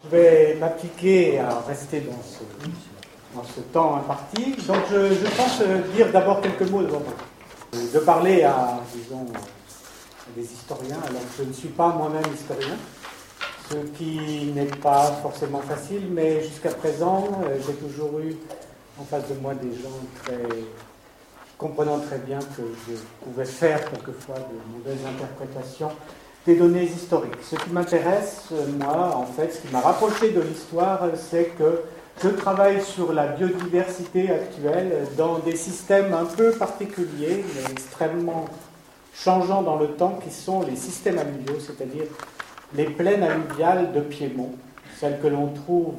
Je vais m'appliquer à rester dans ce temps imparti. Donc je pense dire d'abord quelques mots de parler à, disons, à des historiens. Alors je ne suis pas moi-même historien, ce qui n'est pas forcément facile, mais jusqu'à présent, j'ai toujours eu en face de moi des gens comprenant très bien que je pouvais faire quelquefois de mauvaises interprétations des données historiques. Ce qui m'intéresse, moi, en fait, ce qui m'a rapproché de l'histoire, c'est que je travaille sur la biodiversité actuelle dans des systèmes un peu particuliers, mais extrêmement changeants dans le temps, qui sont les systèmes alluviaux, c'est-à-dire les plaines alluviales de Piémont, celles que l'on trouve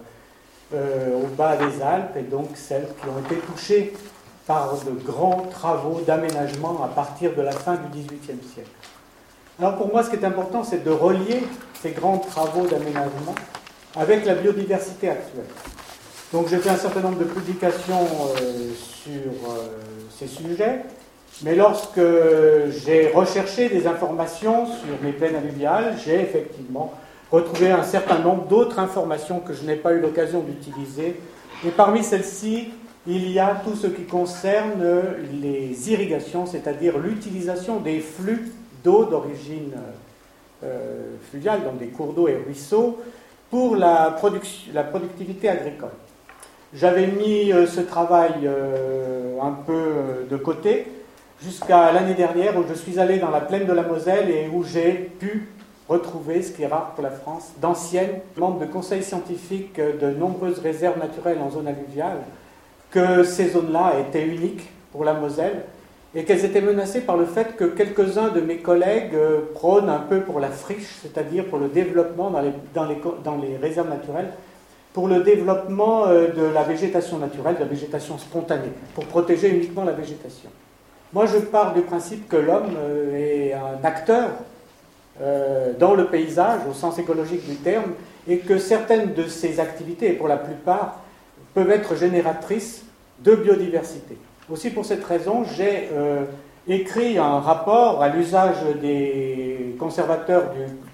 au bas des Alpes, et donc celles qui ont été touchées par de grands travaux d'aménagement à partir de la fin du XVIIIe siècle. Alors pour moi, ce qui est important, c'est de relier ces grands travaux d'aménagement avec la biodiversité actuelle. Donc j'ai fait un certain nombre de publications sur ces sujets, mais lorsque j'ai recherché des informations sur les plaines alluviales, j'ai effectivement retrouvé un certain nombre d'autres informations que je n'ai pas eu l'occasion d'utiliser. Et parmi celles-ci, il y a tout ce qui concerne les irrigations, c'est-à-dire l'utilisation des flux d'eau d'origine fluviale, donc des cours d'eau et ruisseaux, pour la productivité agricole. J'avais mis ce travail un peu de côté jusqu'à l'année dernière où je suis allé dans la plaine de la Moselle et où j'ai pu retrouver, ce qui est rare pour la France, d'anciennes membres de conseils scientifiques de nombreuses réserves naturelles en zone alluviale, que ces zones-là étaient uniques pour la Moselle et qu'elles étaient menacées par le fait que quelques-uns de mes collègues prônent un peu pour la friche, c'est-à-dire pour le développement dans les réserves naturelles, pour le développement de la végétation naturelle, de la végétation spontanée, pour protéger uniquement la végétation. Moi, je pars du principe que l'homme est un acteur dans le paysage, au sens écologique du terme, et que certaines de ses activités, et pour la plupart, peuvent être génératrices de biodiversité. Aussi pour cette raison, j'ai écrit un rapport à l'usage des conservateurs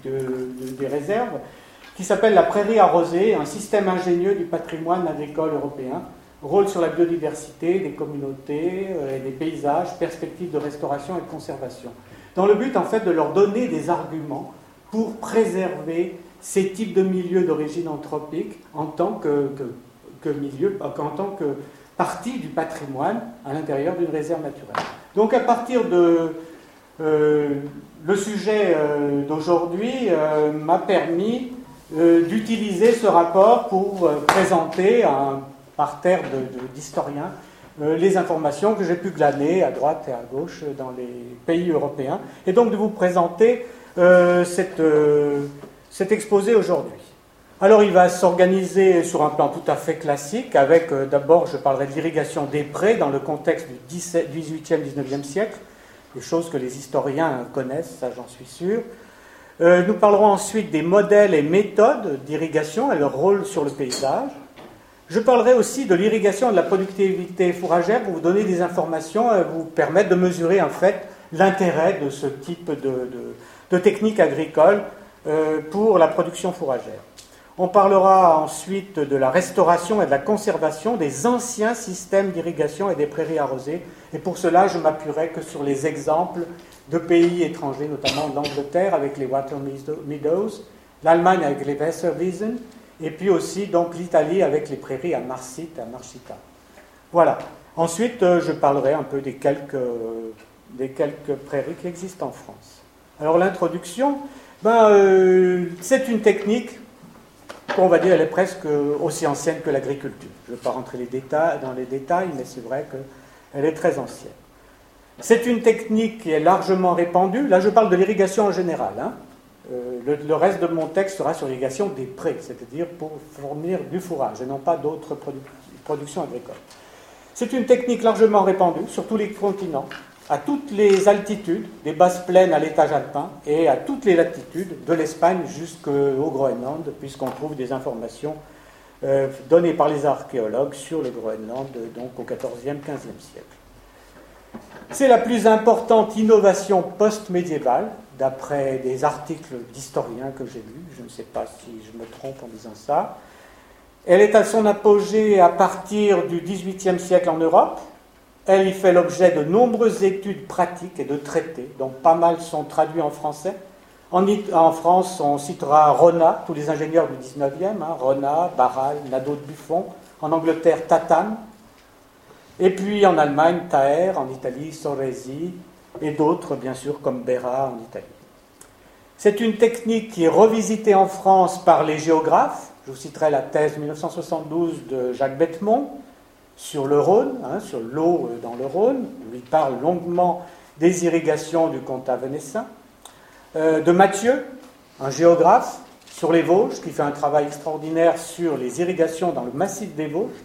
des réserves qui s'appelle La prairie arrosée, un système ingénieux du patrimoine agricole européen, rôle sur la biodiversité des communautés et des paysages, perspectives de restauration et de conservation. Dans le but, en fait, de leur donner des arguments pour préserver ces types de milieux d'origine anthropique en tant que milieu, en tant que partie du patrimoine à l'intérieur d'une réserve naturelle. Donc à partir de le sujet d'aujourd'hui m'a permis d'utiliser ce rapport pour présenter à un parterre d'historiens les informations que j'ai pu glaner à droite et à gauche dans les pays européens, et donc de vous présenter cet exposé aujourd'hui. Alors il va s'organiser sur un plan tout à fait classique, avec d'abord je parlerai de l'irrigation des prés dans le contexte du XVIIIe, XIXe siècle, des choses que les historiens connaissent, ça j'en suis sûr. Nous parlerons ensuite des modèles et méthodes d'irrigation et leur rôle sur le paysage. Je parlerai aussi de l'irrigation et de la productivité fourragère pour vous donner des informations et vous permettre de mesurer en fait l'intérêt de ce type de technique agricole pour la production fourragère. On parlera ensuite de la restauration et de la conservation des anciens systèmes d'irrigation et des prairies arrosées. Et pour cela, je m'appuierai que sur les exemples de pays étrangers, notamment l'Angleterre avec les Water Meadows, l'Allemagne avec les Wasserwiesen, et puis aussi donc l'Italie avec les prairies à Marcite, à Marchita. Voilà. Ensuite, je parlerai un peu des quelques prairies qui existent en France. Alors l'introduction, c'est une technique qu'on va dire, elle est presque aussi ancienne que l'agriculture. Je ne vais pas rentrer dans les détails, mais c'est vrai qu'elle est très ancienne. C'est une technique qui est largement répandue. Là, je parle de l'irrigation en général. Le reste de mon texte sera sur l'irrigation des prés, c'est-à-dire pour fournir du fourrage, et non pas d'autres productions agricoles. C'est une technique largement répandue sur tous les continents, à toutes les altitudes, des basses plaines à l'étage alpin, et à toutes les latitudes, de l'Espagne jusqu'au Groenland, puisqu'on trouve des informations données par les archéologues sur le Groenland, donc au XIVe, XVe siècle. C'est la plus importante innovation post-médiévale, d'après des articles d'historiens que j'ai lus. Je ne sais pas si je me trompe en disant ça. Elle est à son apogée à partir du XVIIIe siècle en Europe. Elle y fait l'objet de nombreuses études pratiques et de traités, dont pas mal sont traduits en français. En France, on citera Rona, tous les ingénieurs du XIXe, Rona, Barral, Nadeau de Buffon. En Angleterre, Tatam. Et puis en Allemagne, Thaer, en Italie, Soresi, et d'autres, bien sûr, comme Béra en Italie. C'est une technique qui est revisitée en France par les géographes. Je vous citerai la thèse 1972 de Jacques Bettemont sur le Rhône, sur l'eau dans le Rhône, où il parle longuement des irrigations du comtat venessin. De Mathieu, un géographe, sur les Vosges, qui fait un travail extraordinaire sur les irrigations dans le massif des Vosges.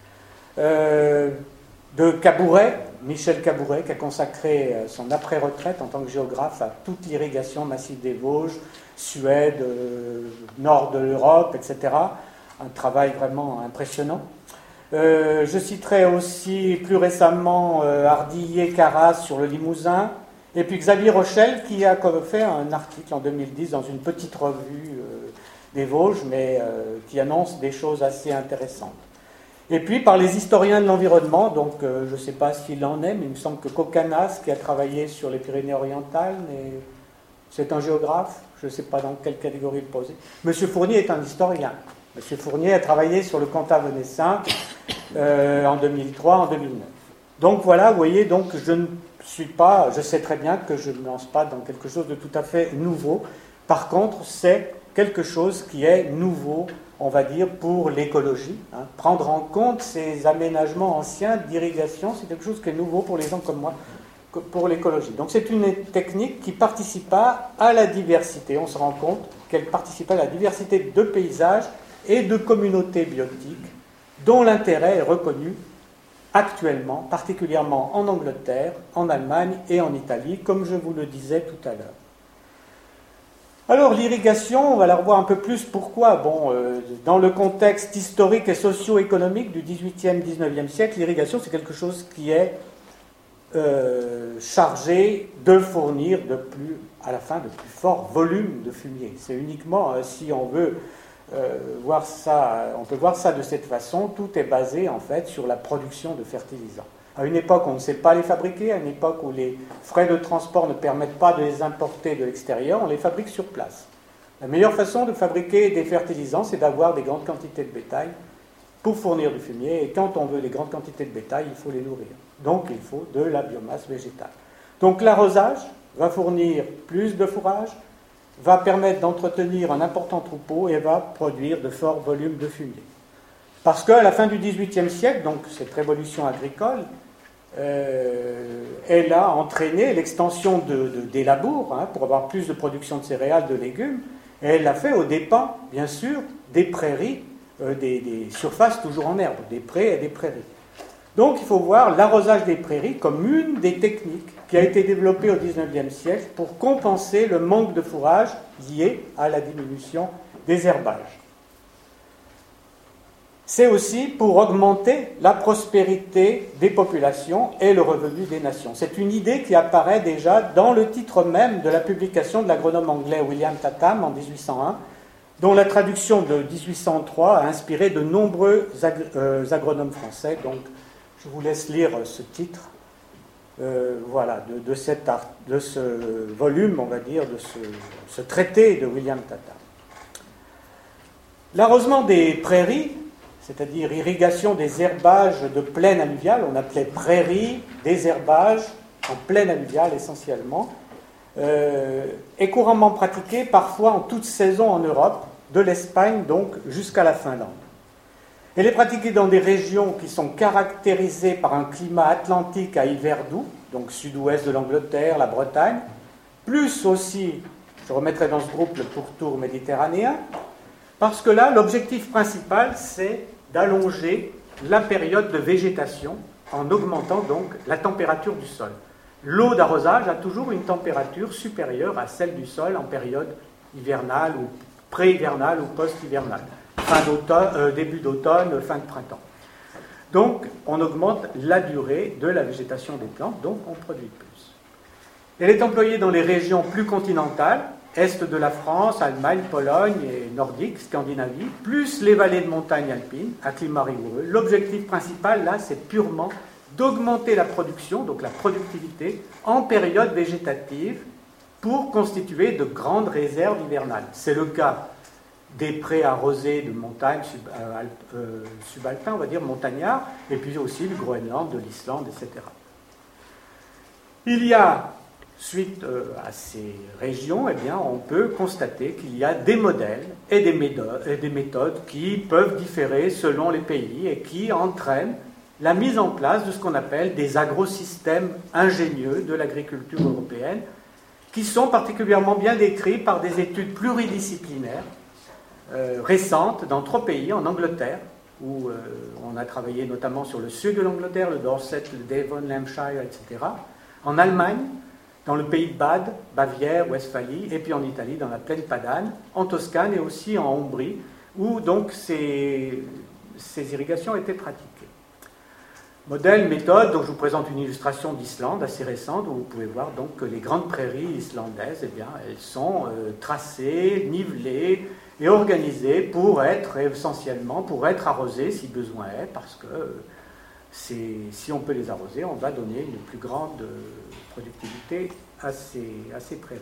De Cabouret, Michel Cabouret, qui a consacré son après-retraite en tant que géographe à toute l'irrigation massive des Vosges, Suède, nord de l'Europe, etc. Un travail vraiment impressionnant. Je citerai aussi plus récemment Ardillet-Carras sur le Limousin, et puis Xavier Rochel qui a fait un article en 2010 dans une petite revue des Vosges, mais qui annonce des choses assez intéressantes. Et puis par les historiens de l'environnement, donc je ne sais pas s'il en est, mais il me semble que Kokanas, qui a travaillé sur les Pyrénées-Orientales, c'est un géographe, je ne sais pas dans quelle catégorie le poser. Monsieur Fournier est un historien. Monsieur Fournier a travaillé sur le comtat venessin en 2003, en 2009. Donc voilà, vous voyez, donc je sais très bien que je ne me lance pas dans quelque chose de tout à fait nouveau. Par contre, c'est quelque chose qui est nouveau, on va dire, pour l'écologie. Prendre en compte ces aménagements anciens d'irrigation, c'est quelque chose qui est nouveau pour les gens comme moi, pour l'écologie. Donc c'est une technique qui participa à la diversité. On se rend compte qu'elle participe à la diversité de paysages et de communautés biotiques, dont l'intérêt est reconnu actuellement, particulièrement en Angleterre, en Allemagne et en Italie, comme je vous le disais tout à l'heure. Alors l'irrigation, on va la revoir un peu plus. Pourquoi ? Dans le contexte historique et socio-économique du XVIIIe, XIXe siècle, l'irrigation c'est quelque chose qui est chargé de fournir à la fin de plus forts volumes de fumier. C'est uniquement, si on veut voir ça, on peut voir ça de cette façon, tout est basé en fait sur la production de fertilisants. À une époque, on ne sait pas les fabriquer, à une époque où les frais de transport ne permettent pas de les importer de l'extérieur, on les fabrique sur place. La meilleure façon de fabriquer des fertilisants, c'est d'avoir des grandes quantités de bétail pour fournir du fumier, et quand on veut des grandes quantités de bétail, il faut les nourrir. Donc il faut de la biomasse végétale. Donc l'arrosage va fournir plus de fourrage, va permettre d'entretenir un important troupeau et va produire de forts volumes de fumier. Parce qu'à la fin du XVIIIe siècle, donc cette révolution agricole, elle a entraîné l'extension des labours pour avoir plus de production de céréales, de légumes, et elle l'a fait aux dépens, bien sûr, des prairies, des surfaces toujours en herbe, des prés et des prairies. Donc il faut voir l'arrosage des prairies comme une des techniques qui a été développée au XIXe siècle pour compenser le manque de fourrage lié à la diminution des herbages. C'est aussi pour augmenter la prospérité des populations et le revenu des nations. C'est une idée qui apparaît déjà dans le titre même de la publication de l'agronome anglais William Tatham en 1801, dont la traduction de 1803 a inspiré de nombreux agronomes français. Donc, je vous laisse lire ce titre, de ce volume, on va dire, de ce traité de William Tatham. L'arrosement des prairies, c'est-à-dire irrigation des herbages de plaine alluviale, on appelait prairies, des herbages en plaine alluviale essentiellement, est couramment pratiqué parfois en toute saison en Europe, de l'Espagne donc jusqu'à la Finlande. Elle est pratiquée dans des régions qui sont caractérisées par un climat atlantique à hiver doux, donc sud-ouest de l'Angleterre, la Bretagne, plus aussi, je remettrai dans ce groupe le pourtour méditerranéen, parce que là, l'objectif principal, c'est d'allonger la période de végétation en augmentant donc la température du sol. L'eau d'arrosage a toujours une température supérieure à celle du sol en période hivernale ou pré-hivernale ou post-hivernale. Début d'automne, fin de printemps. Donc, on augmente la durée de la végétation des plantes, donc on produit plus. Elle est employée dans les régions plus continentales, est de la France, Allemagne, Pologne et nordique, Scandinavie, plus les vallées de montagne alpines, à climat rigoureux. L'objectif principal, là, c'est purement d'augmenter la production, donc la productivité, en période végétative, pour constituer de grandes réserves hivernales. C'est le cas des prés arrosés de montagnes subalpins, on va dire, montagnards, et puis aussi du Groenland, de l'Islande, etc. Il y a, suite à ces régions, eh bien, on peut constater qu'il y a des modèles et des méthodes qui peuvent différer selon les pays et qui entraînent la mise en place de ce qu'on appelle des agrosystèmes ingénieux de l'agriculture européenne, qui sont particulièrement bien décrits par des études pluridisciplinaires récentes dans 3 pays, en Angleterre, où on a travaillé notamment sur le sud de l'Angleterre, le Dorset, le Devon, l'Hampshire, etc., en Allemagne, dans le pays de Bade, Bavière, Westphalie, et puis en Italie, dans la plaine padane, en Toscane et aussi en Ombrie, où donc ces irrigations étaient pratiquées. Modèle, méthode, donc je vous présente une illustration d'Islande assez récente, où vous pouvez voir donc que les grandes prairies islandaises, eh bien, elles sont tracées, nivelées et organisées pour être essentiellement, pour être arrosées si besoin est, parce que si on peut les arroser, on va donner une plus grande productivité à ces prairies.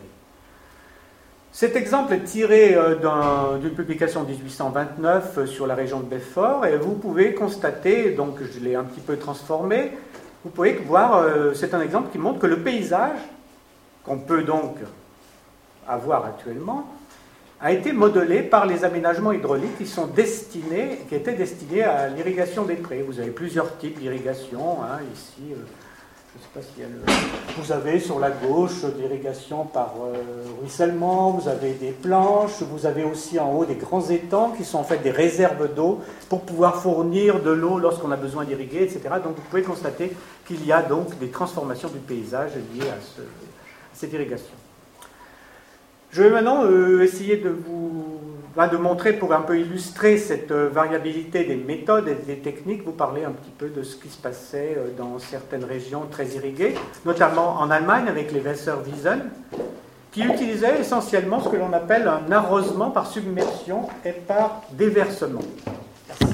Cet exemple est tiré d'une publication de 1829 sur la région de Belfort, et vous pouvez constater, donc je l'ai un petit peu transformé, vous pouvez voir, c'est un exemple qui montre que le paysage, qu'on peut donc avoir actuellement, a été modelé par les aménagements hydrauliques qui étaient destinés à l'irrigation des prés. Vous avez plusieurs types d'irrigation, hein, ici, je ne sais pas s'il y a vous avez sur la gauche l'irrigation par ruissellement, vous avez des planches, vous avez aussi en haut des grands étangs qui sont en fait des réserves d'eau pour pouvoir fournir de l'eau lorsqu'on a besoin d'irriguer, etc. Donc vous pouvez constater qu'il y a donc des transformations du paysage liées à cette irrigation. Je vais maintenant essayer de montrer, pour un peu illustrer cette variabilité des méthodes et des techniques, vous parler un petit peu de ce qui se passait dans certaines régions très irriguées, notamment en Allemagne avec les Wasserwiesen, qui utilisaient essentiellement ce que l'on appelle un arrosement par submersion et par déversement. Merci.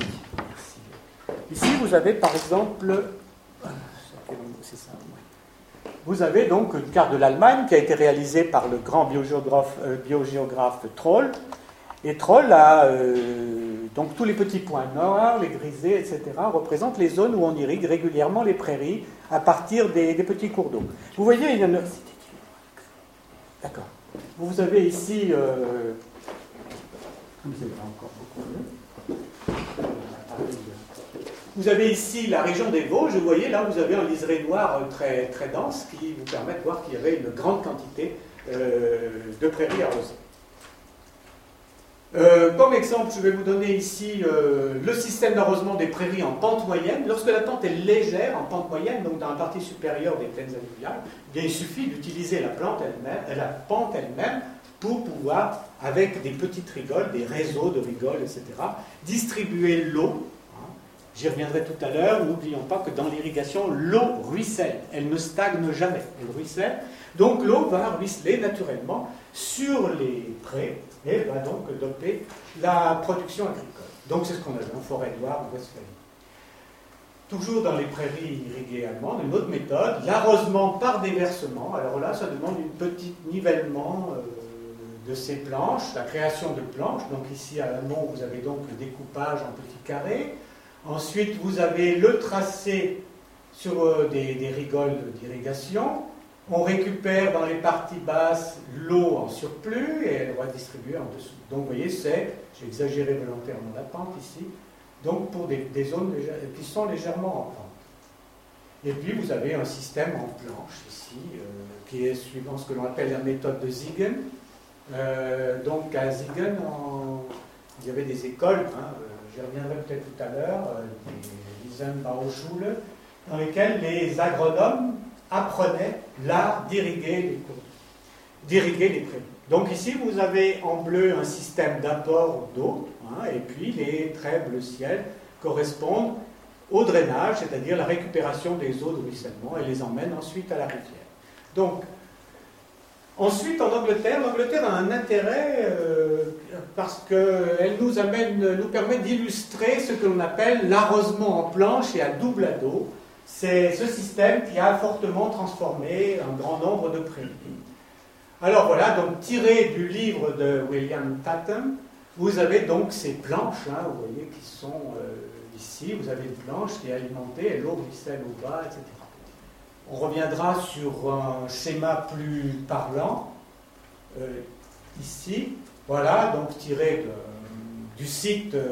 Ici, vous avez par exemple... C'est ça, oui. Vous avez donc une carte de l'Allemagne qui a été réalisée par le grand biogéographe Troll. Et Troll a donc tous les petits points noirs, les grisés, etc. représentent les zones où on irrigue régulièrement les prairies à partir des petits cours d'eau. Vous voyez, il y en a... D'accord. Vous avez ici... Vous avez ici la région des Vosges, vous voyez, là vous avez un liseré noir très, très dense qui vous permet de voir qu'il y avait une grande quantité de prairies arrosées. Comme exemple, je vais vous donner ici le système d'arrosement des prairies en pente moyenne. Lorsque la pente est légère, en pente moyenne, donc dans la partie supérieure des plaines alluviales, bien, il suffit d'utiliser la pente elle-même pour pouvoir, avec des petites rigoles, des réseaux de rigoles, etc., distribuer l'eau. J'y reviendrai tout à l'heure. N'oublions pas que dans l'irrigation, l'eau ruisselle. Elle ne stagne jamais. Elle ruisselle. Donc l'eau va ruisseler naturellement sur les prés et va donc doper la production agricole. Donc c'est ce qu'on a en forêt noire en Westphalie. Toujours dans les prairies irriguées allemandes, une autre méthode, l'arrosement par déversement. Alors là, ça demande une petite nivellement de ces planches, la création de planches. Donc ici à l'amont, vous avez donc le découpage en petits carrés. Ensuite, vous avez le tracé sur des rigoles d'irrigation. On récupère dans les parties basses l'eau en surplus et elle doit être distribuée en dessous. Donc, vous voyez, j'ai exagéré volontairement la pente ici, donc pour des zones qui sont légèrement en pente. Et puis, vous avez un système en planche ici, qui est suivant ce que l'on appelle la méthode de Siegen. Donc, à Siegen, il y avait des écoles, j'y reviendrai peut-être tout à l'heure, des Wiesenbauschule, dans lesquelles les agronomes apprenaient l'art d'irriguer les prairies. Donc ici, vous avez en bleu un système d'apport d'eau, et puis les traits bleu ciel correspondent au drainage, c'est-à-dire la récupération des eaux de ruissellement, et les emmène ensuite à la rivière. Donc, ensuite, en Angleterre, l'Angleterre a un intérêt parce qu'elle nous permet d'illustrer ce que l'on appelle l'arrosement en planche et à double ado. C'est ce système qui a fortement transformé un grand nombre de prairies. Alors voilà, donc tiré du livre de William Tatham, vous avez donc ces planches, hein, vous voyez, qui sont ici. Vous avez une planche qui est alimentée et l'eau ruisselle au bas, etc. On reviendra sur un schéma plus parlant, ici. Voilà, donc tiré du site de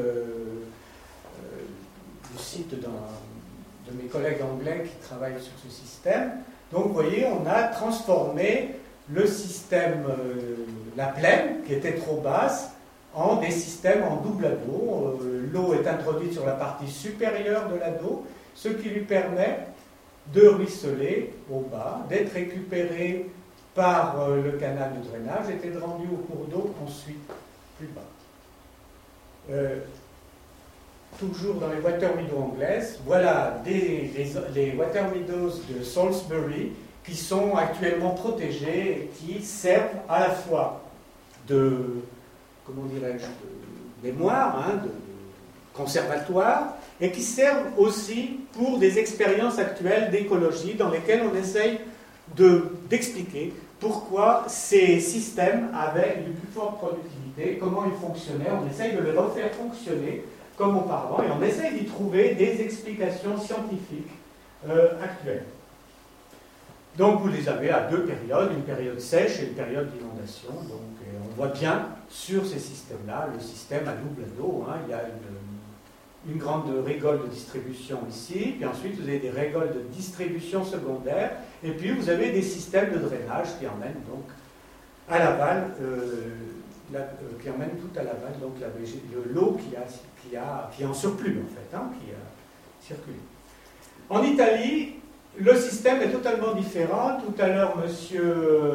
mes collègues anglais qui travaillent sur ce système. Donc vous voyez, on a transformé le système, la plaine, qui était trop basse, en des systèmes en double ado. L'eau est introduite sur la partie supérieure de l'ado, ce qui lui permet de ruisseler au bas, d'être récupéré par le canal de drainage et d'être rendu au cours d'eau ensuite plus bas. Toujours dans les water meadows anglaises, voilà les water meadows de Salisbury qui sont actuellement protégés et qui servent à la fois de, comment dirais-je, de mémoire, hein, de conservatoire, et qui servent aussi pour des expériences actuelles d'écologie dans lesquelles on essaye d'expliquer pourquoi ces systèmes avaient une plus forte productivité, comment ils fonctionnaient. On essaye de les refaire fonctionner comme auparavant et on essaye d'y trouver des explications scientifiques actuelles. Donc vous les avez à deux périodes, une période sèche et une période d'inondation. Donc on voit bien sur ces systèmes-là, le système à double ado, hein, il y a une grande rigole de distribution ici, puis ensuite vous avez des rigoles de distribution secondaire, et puis vous avez des systèmes de drainage qui emmènent donc à l'aval, qui emmènent tout à l'aval, donc l'eau qui est en surplus en fait, hein, qui a circulé. En Italie, le système est totalement différent. Tout à l'heure, monsieur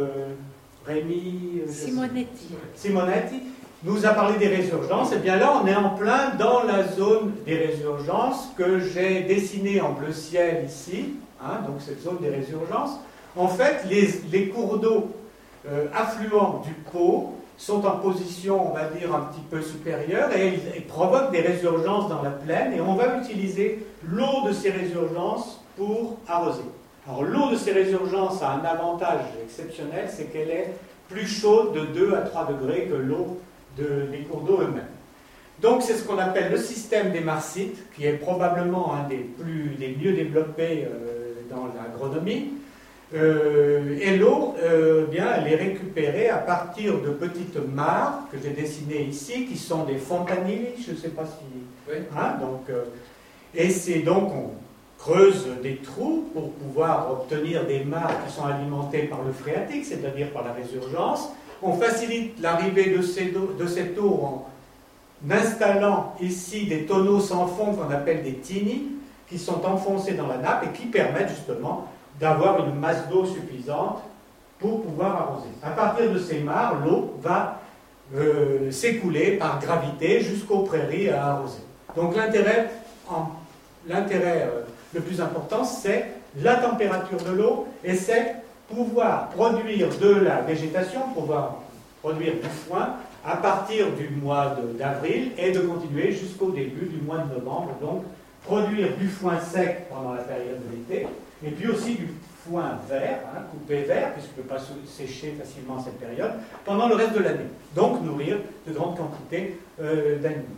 Rémi Simonetti nous a parlé des résurgences. Et bien là, on est en plein dans la zone des résurgences que j'ai dessinée en bleu ciel ici, hein, donc cette zone des résurgences. En fait, les cours d'eau affluents du Pô sont en position, on va dire, un petit peu supérieure et ils provoquent des résurgences dans la plaine et on va utiliser l'eau de ces résurgences pour arroser. Alors l'eau de ces résurgences a un avantage exceptionnel, c'est qu'elle est plus chaude de 2 à 3 degrés que l'eau des cours d'eau eux-mêmes. Donc c'est ce qu'on appelle le système des marsites, qui est probablement un des mieux développés dans l'agronomie. Et l'eau, bien, elle est récupérée à partir de petites mares que j'ai dessinées ici, qui sont des fontanilles, je ne sais pas si... Oui. Hein, donc, et c'est donc, on creuse des trous pour pouvoir obtenir des mares qui sont alimentées par le phréatique, c'est-à-dire par la résurgence. On facilite l'arrivée de cette eau en installant ici des tonneaux sans fond qu'on appelle des tini, qui sont enfoncés dans la nappe et qui permettent justement d'avoir une masse d'eau suffisante pour pouvoir arroser. À partir de ces mares, l'eau va s'écouler par gravité jusqu'aux prairies à arroser. Donc l'intérêt le plus important, c'est la température de l'eau et c'est pouvoir produire de la végétation, pouvoir produire du foin à partir du mois d'avril et de continuer jusqu'au début du mois de novembre. Donc produire du foin sec pendant la période de l'été et puis aussi du foin vert, hein, coupé vert, puisqu'il ne peut pas sécher facilement à cette période, pendant le reste de l'année. Donc nourrir de grandes quantités d'animaux.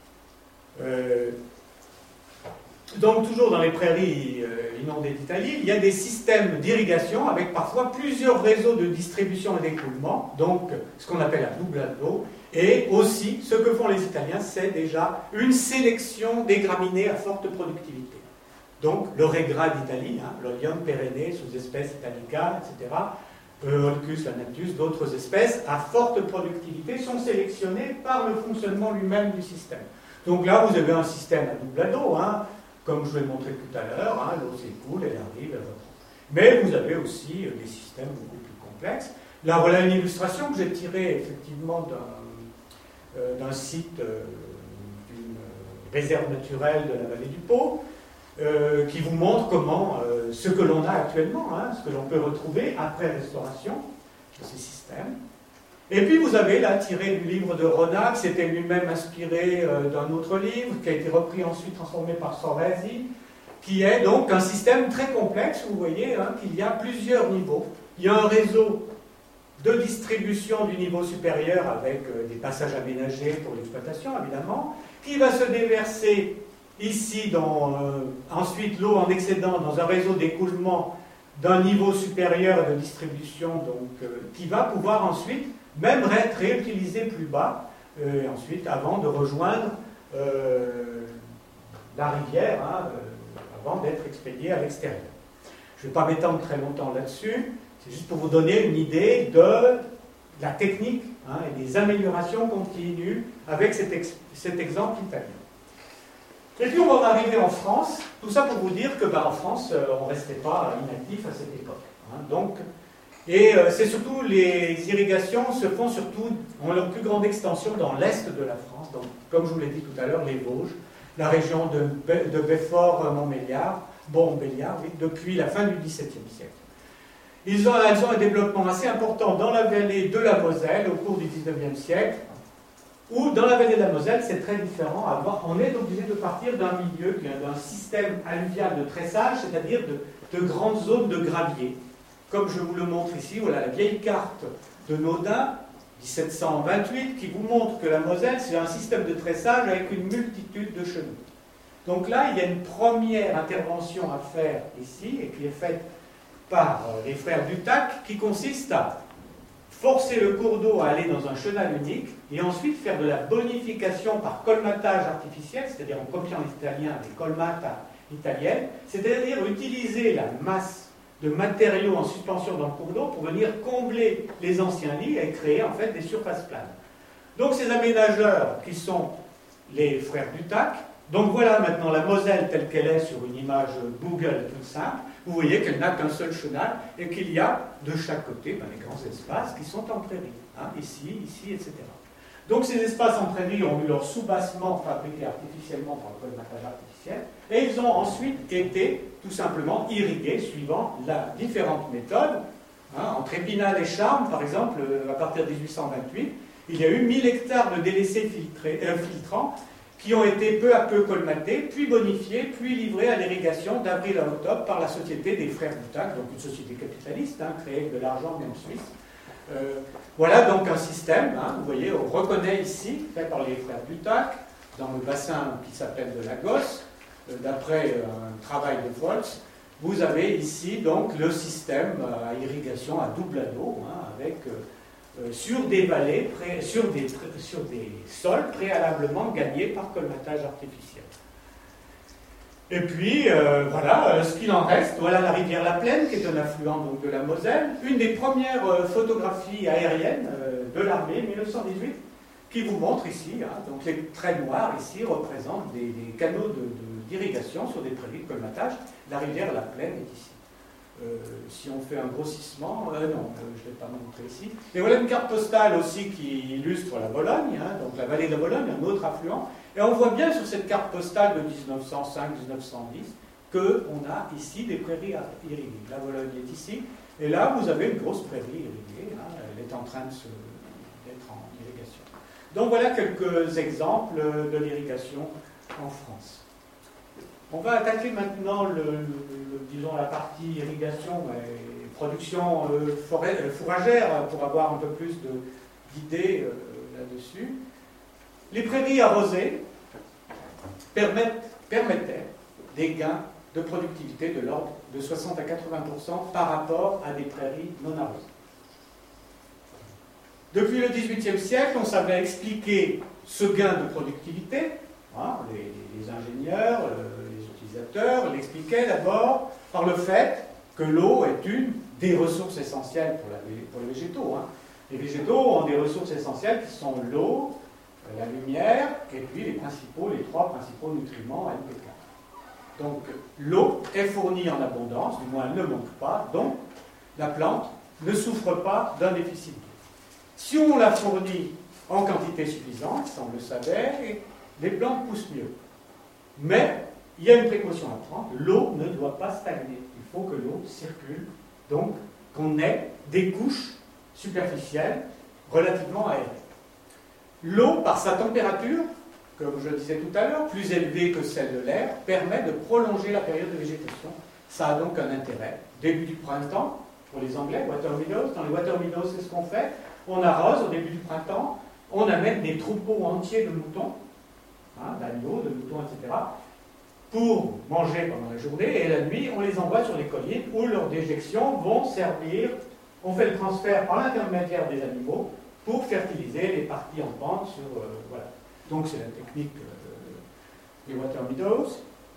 Donc toujours dans les prairies inondées d'Italie, il y a des systèmes d'irrigation avec parfois plusieurs réseaux de distribution et d'écoulement, donc ce qu'on appelle un double ado, et aussi ce que font les Italiens, c'est déjà une sélection des graminées à forte productivité. Donc le régras d'Italie, hein, l'Olium perenne, sous-espèce italica, etc., Holcus, lanatus, d'autres espèces à forte productivité sont sélectionnées par le fonctionnement lui-même du système. Donc là, vous avez un système à double ado, hein, comme je vous l'ai montré tout à l'heure, hein, l'eau s'écoule, elle arrive, elle reprend. Mais vous avez aussi des systèmes beaucoup plus complexes. Là, voilà une illustration que j'ai tirée effectivement d'un site, d'une réserve naturelle de la vallée du Pô. qui vous montre comment ce que l'on a actuellement, hein, ce que l'on peut retrouver après restauration de ces systèmes. Et puis vous avez là tiré du livre de Ronald, c'était lui-même inspiré d'un autre livre qui a été repris ensuite, transformé par Soresi, qui est donc un système très complexe. Vous voyez hein, qu'il y a plusieurs niveaux. Il y a un réseau de distribution du niveau supérieur avec des passages aménagés pour l'exploitation évidemment, qui va se déverser ici ensuite l'eau en excédent dans un réseau d'écoulement d'un niveau supérieur de distribution, donc, qui va pouvoir ensuite même être réutilisé plus bas, ensuite avant de rejoindre la rivière, hein, avant d'être expédié à l'extérieur. Je ne vais pas m'étendre très longtemps là-dessus, c'est juste pour vous donner une idée de la technique hein, et des améliorations continues avec cet exemple italien. Et puis on va en arriver en France, tout ça pour vous dire que en France, on ne restait pas inactif à cette époque. Hein, c'est surtout, les irrigations se font surtout, ont leur plus grande extension dans l'est de la France, donc comme je vous l'ai dit tout à l'heure, les Vosges, la région de Belfort-Montbéliard, oui, depuis la fin du XVIIe siècle. Elles ont un développement assez important dans la vallée de la Moselle au cours du XIXe siècle, où dans la vallée de la Moselle, c'est très différent. On est obligé de partir d'un milieu, d'un système alluvial de tressage, c'est-à-dire de grandes zones de gravier. Comme je vous le montre ici, voilà la vieille carte de Naudin, 1728, qui vous montre que la Moselle, c'est un système de tressage avec une multitude de chenaux. Donc là, il y a une première intervention à faire ici, et qui est faite par les frères Dutac, qui consiste à forcer le cours d'eau à aller dans un chenal unique, et ensuite faire de la bonification par colmatage artificiel, c'est-à-dire en copiant l'italien des colmata italiennes, c'est-à-dire utiliser la masse de matériaux en suspension dans le cours d'eau pour venir combler les anciens lits et créer en fait des surfaces planes. Donc ces aménageurs qui sont les frères Dutac, donc voilà maintenant la Moselle telle qu'elle est sur une image Google toute simple, vous voyez qu'elle n'a qu'un seul chenal et qu'il y a de chaque côté les grands espaces qui sont en prairie, hein, ici, etc. Donc ces espaces en prairie ont eu leur soubassement fabriqué artificiellement par le colmatage artificiel, et ils ont ensuite été tout simplement irrigués suivant différentes méthodes. Hein, entre Épinal et Charmes, par exemple, à partir de 1828, il y a eu 1000 hectares de délaissés filtrants qui ont été peu à peu colmatés, puis bonifiés, puis livrés à l'irrigation d'avril à octobre par la Société des Frères Dutac, donc une société capitaliste, hein, créée avec de l'argent même suisse. Voilà donc un système, hein, vous voyez, on reconnaît ici, fait par les frères Dutac, dans le bassin qui s'appelle de la Gosse, d'après un travail de Volz, vous avez ici donc le système à irrigation à double anneau, hein, avec sur des vallées, sur des sols préalablement gagnés par colmatage artificiel. Et puis, voilà ce qu'il en reste. Voilà la rivière La Plaine, qui est un affluent donc, de la Moselle. Une des premières photographies aériennes de l'armée, 1918, qui vous montre ici, hein, donc les traits noirs ici représentent des canaux d'irrigation sur des prairies de colmatage. La rivière La Plaine est ici. Si on fait un grossissement, non, je ne vais pas montrer ici. Et voilà une carte postale aussi qui illustre la Bologne, hein, donc la vallée de la Bologne, un autre affluent. Et on voit bien sur cette carte postale de 1905-1910 qu'on a ici des prairies irriguées. La Bologne est ici, et là vous avez une grosse prairie irriguée, hein, elle est en train d'être en irrigation. Donc voilà quelques exemples de l'irrigation en France. On va attaquer maintenant disons la partie irrigation et production fourragère pour avoir un peu plus d'idées là-dessus. Les prairies arrosées permettaient des gains de productivité de l'ordre de 60 à 80% par rapport à des prairies non arrosées. Depuis le XVIIIe siècle, on savait expliquer ce gain de productivité. Hein, les ingénieurs, les utilisateurs l'expliquaient d'abord par le fait que l'eau est une des ressources essentielles pour les végétaux. Hein. Les végétaux ont des ressources essentielles qui sont l'eau, la lumière, et puis les trois principaux nutriments NP4. Donc l'eau est fournie en abondance, du moins elle ne manque pas, donc la plante ne souffre pas d'un déficit d'eau. Si on la fournit en quantité suffisante, ça on le savait, les plantes poussent mieux. Mais il y a une précaution à prendre, l'eau ne doit pas stagner. Il faut que l'eau circule, donc qu'on ait des couches superficielles relativement aérées. L'eau, par sa température, comme je le disais tout à l'heure, plus élevée que celle de l'air, permet de prolonger la période de végétation. Ça a donc un intérêt. Début du printemps, pour les Anglais, water meadows. Dans les water meadows, c'est ce qu'on fait. On arrose au début du printemps, on amène des troupeaux entiers de moutons, d'agneaux, de moutons, etc., pour manger pendant la journée, et la nuit, on les envoie sur les collines où leurs déjections vont servir, on fait le transfert par l'intermédiaire des animaux pour fertiliser les parties en pente sur... voilà. Donc c'est la technique des water meadows.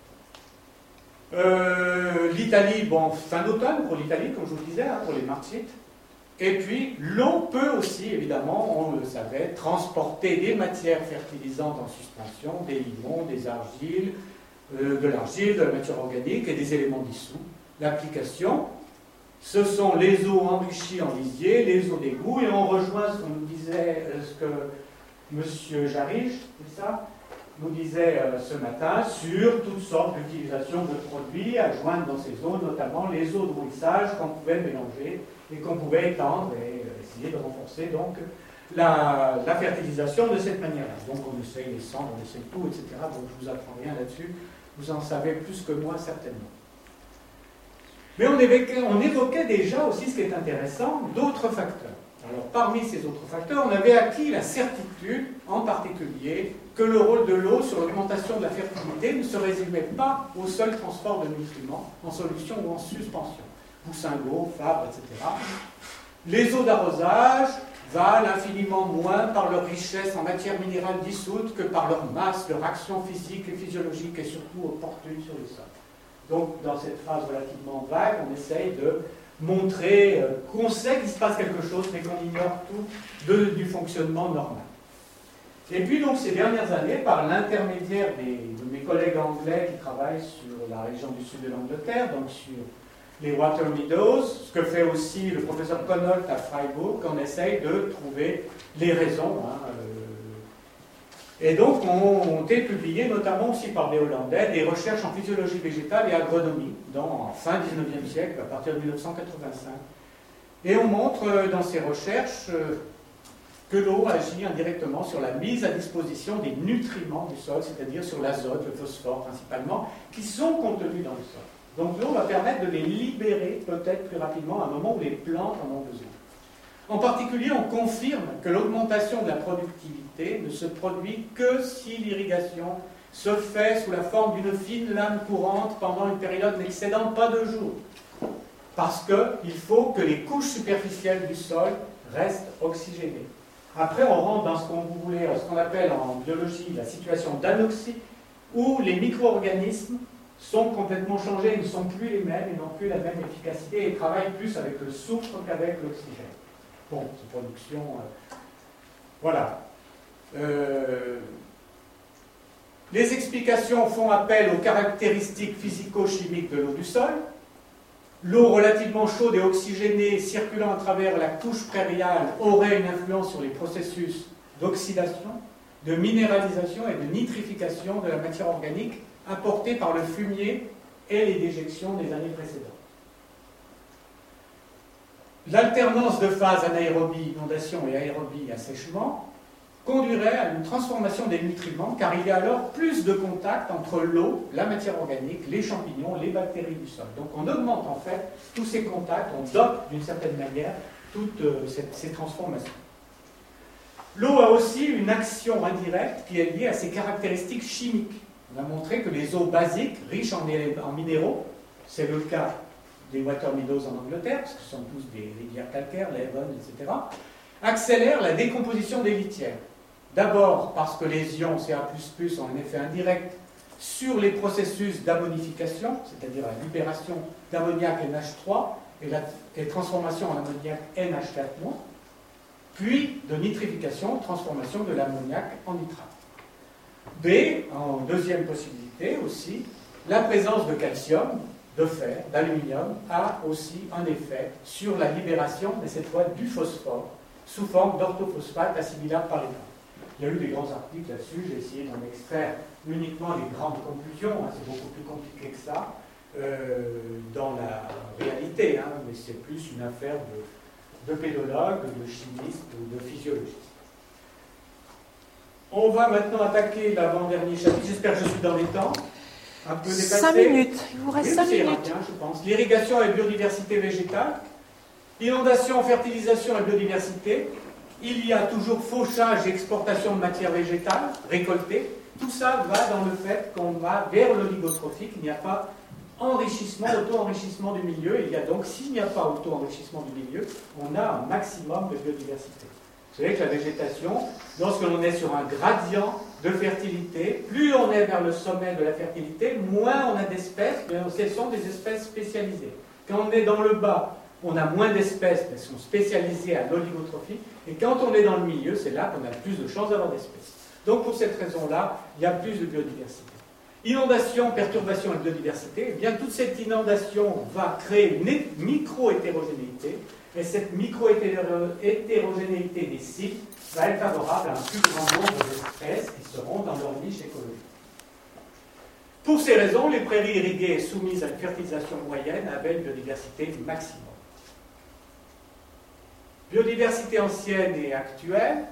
L'Italie, bon, fin d'automne pour l'Italie, comme je vous le disais, pour les marchites. Et puis, l'eau peut aussi, évidemment, on le savait, transporter des matières fertilisantes en suspension, des limons, des argiles, de l'argile, de la matière organique et des éléments dissous. L'application, ce sont les eaux enrichies en lisier, les eaux d'égout, et on rejoint ce qu'on nous disait, ce que M. Jarige, c'est ça, nous disait ce matin sur toutes sortes d'utilisations de produits à joindre dans ces eaux, notamment les eaux de ruissage qu'on pouvait mélanger et qu'on pouvait étendre et essayer de renforcer donc la fertilisation de cette manière-là. Donc on essaye les cendres, on essaye tout, etc. Donc je ne vous apprends rien là-dessus, vous en savez plus que moi certainement. Mais on évoquait déjà aussi, ce qui est intéressant, d'autres facteurs. Alors, parmi ces autres facteurs, on avait acquis la certitude, en particulier, que le rôle de l'eau sur l'augmentation de la fertilité ne se résumait pas au seul transport de nutriments en solution ou en suspension. Boussingault, Fabre, etc. Les eaux d'arrosage valent infiniment moins par leur richesse en matière minérale dissoute que par leur masse, leur action physique et physiologique et surtout opportune sur les sols. Donc, dans cette phrase relativement vague, on essaye de montrer qu'on sait qu'il se passe quelque chose, mais qu'on ignore tout du fonctionnement normal. Et puis, donc, ces dernières années, par l'intermédiaire de mes collègues anglais qui travaillent sur la région du sud de l'Angleterre, donc sur les water meadows, ce que fait aussi le professeur Connaught à Freiburg, on essaye de trouver les raisons. Et donc, ont été publiées, notamment aussi par des Hollandais, des recherches en physiologie végétale et agronomie, en fin 19e siècle, à partir de 1985. Et on montre dans ces recherches que l'eau agit indirectement sur la mise à disposition des nutriments du sol, c'est-à-dire sur l'azote, le phosphore principalement, qui sont contenus dans le sol. Donc l'eau va permettre de les libérer peut-être plus rapidement à un moment où les plantes en ont besoin. En particulier, on confirme que l'augmentation de la productivité ne se produit que si l'irrigation se fait sous la forme d'une fine lame courante pendant une période n'excédant pas 2 jours. Parce qu'il faut que les couches superficielles du sol restent oxygénées. Après, on rentre dans ce qu'on appelle en biologie la situation d'anoxie, où les micro-organismes sont complètement changés, ils ne sont plus les mêmes, ils n'ont plus la même efficacité et travaillent plus avec le soufre qu'avec l'oxygène. Bon, c'est production... voilà. Les explications font appel aux caractéristiques physico-chimiques de l'eau du sol. L'eau relativement chaude et oxygénée circulant à travers la couche prairiale aurait une influence sur les processus d'oxydation, de minéralisation et de nitrification de la matière organique apportée par le fumier et les déjections des années précédentes. L'alternance de phases anaérobie, inondation et aérobie, assèchement, conduirait à une transformation des nutriments, car il y a alors plus de contact entre l'eau, la matière organique, les champignons, les bactéries du sol. Donc on augmente en fait tous ces contacts, on dope d'une certaine manière toutes ces transformations. L'eau a aussi une action indirecte qui est liée à ses caractéristiques chimiques. On a montré que les eaux basiques, riches en minéraux, c'est le cas des water meadows en Angleterre, parce que ce sont tous des rivières calcaires, l'Avon, etc., accélèrent la décomposition des litières. D'abord parce que les ions Ca++ ont un effet indirect sur les processus d'ammonification, c'est-à-dire la libération d'ammoniac NH3 et transformation en ammoniac NH4-, puis de nitrification, transformation de l'ammoniac en nitrate. B, en deuxième possibilité aussi, la présence de calcium, de fer, d'aluminium a aussi un effet sur la libération, mais cette fois du phosphore, sous forme d'orthophosphate assimilable par les plantes. Il y a eu des grands articles là-dessus, j'ai essayé d'en extraire uniquement les grandes conclusions, c'est beaucoup plus compliqué que ça dans la réalité, mais c'est plus une affaire de pédologue, de chimiste ou de physiologiste. On va maintenant attaquer l'avant-dernier chapitre, j'espère que je suis dans les temps, un peu dépassé. 5 minutes, il vous reste 5 minutes. Bien, je pense. L'irrigation et biodiversité végétale, inondation, fertilisation et biodiversité. Il y a toujours fauchage et exportation de matières végétales récoltées. Tout ça va dans le fait qu'on va vers l'oligotrophique. Il n'y a pas enrichissement, auto-enrichissement du milieu. Il y a donc, s'il n'y a pas auto-enrichissement du milieu, on a un maximum de biodiversité. Vous savez que la végétation, lorsque l'on est sur un gradient de fertilité, plus on est vers le sommet de la fertilité, moins on a d'espèces, mais ce sont des espèces spécialisées. Quand on est dans le bas, on a moins d'espèces, mais elles sont spécialisées à l'oligotrophie, et quand on est dans le milieu, c'est là qu'on a le plus de chances d'avoir d'espèces. Donc pour cette raison-là, il y a plus de biodiversité. Inondation, perturbation et biodiversité, eh bien toute cette inondation va créer une micro-hétérogénéité, et cette micro-hétérogénéité des sites va être favorable à un plus grand nombre d'espèces qui seront dans leur niche écologique. Pour ces raisons, les prairies irriguées soumises à une fertilisation moyenne avaient une biodiversité maximum. Biodiversité ancienne et actuelle.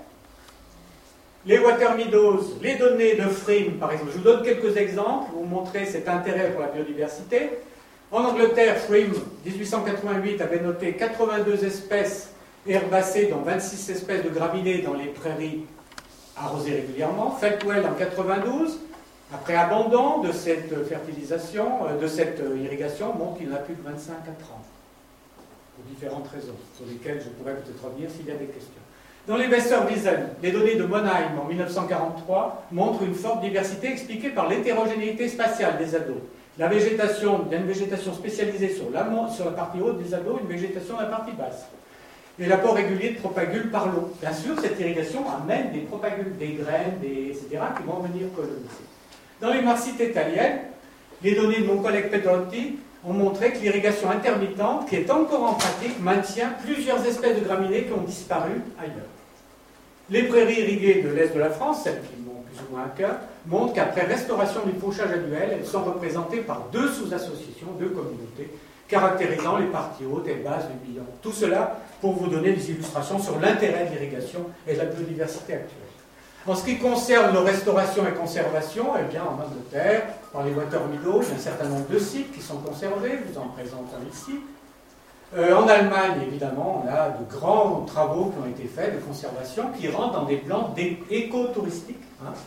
Les water meadows, les données de Frimm, par exemple. Je vous donne quelques exemples pour vous montrer cet intérêt pour la biodiversité. En Angleterre, Frimm, 1888, avait noté 82 espèces herbacées, dont 26 espèces de graminées dans les prairies arrosées régulièrement. Feltwell en 92, après abandon de cette fertilisation, de cette irrigation, montre qu'il n'y en a plus de 25 à 30. Pour différentes raisons, sur lesquelles je pourrais peut-être revenir s'il y a des questions. Dans les Westerwiesen, les données de Monheim en 1943 montrent une forte diversité expliquée par l'hétérogénéité spatiale des ados. La végétation, il y a une végétation spécialisée sur la partie haute des ados, une végétation à la partie basse. Et l'apport régulier de propagules par l'eau. Bien sûr, cette irrigation amène des propagules, des graines, etc., qui vont venir coloniser. Dans les marsites italiennes, les données de mon collègue Pedrotti ont montré que l'irrigation intermittente, qui est encore en pratique, maintient plusieurs espèces de graminées qui ont disparu ailleurs. Les prairies irriguées de l'est de la France, celles qui m'ont plus ou moins à cœur, montrent qu'après restauration du fauchage annuel, elles sont représentées par deux sous-associations, deux communautés, caractérisant les parties hautes et basses du bilan. Tout cela pour vous donner des illustrations sur l'intérêt de l'irrigation et de la biodiversité actuelle. En ce qui concerne la restauration et conservation, eh bien, en Angleterre, par les water meadows, il y a un certain nombre de sites qui sont conservés, je vous en présente un ici. En Allemagne, évidemment, on a de grands travaux qui ont été faits de conservation qui rentrent dans des plans écotouristiques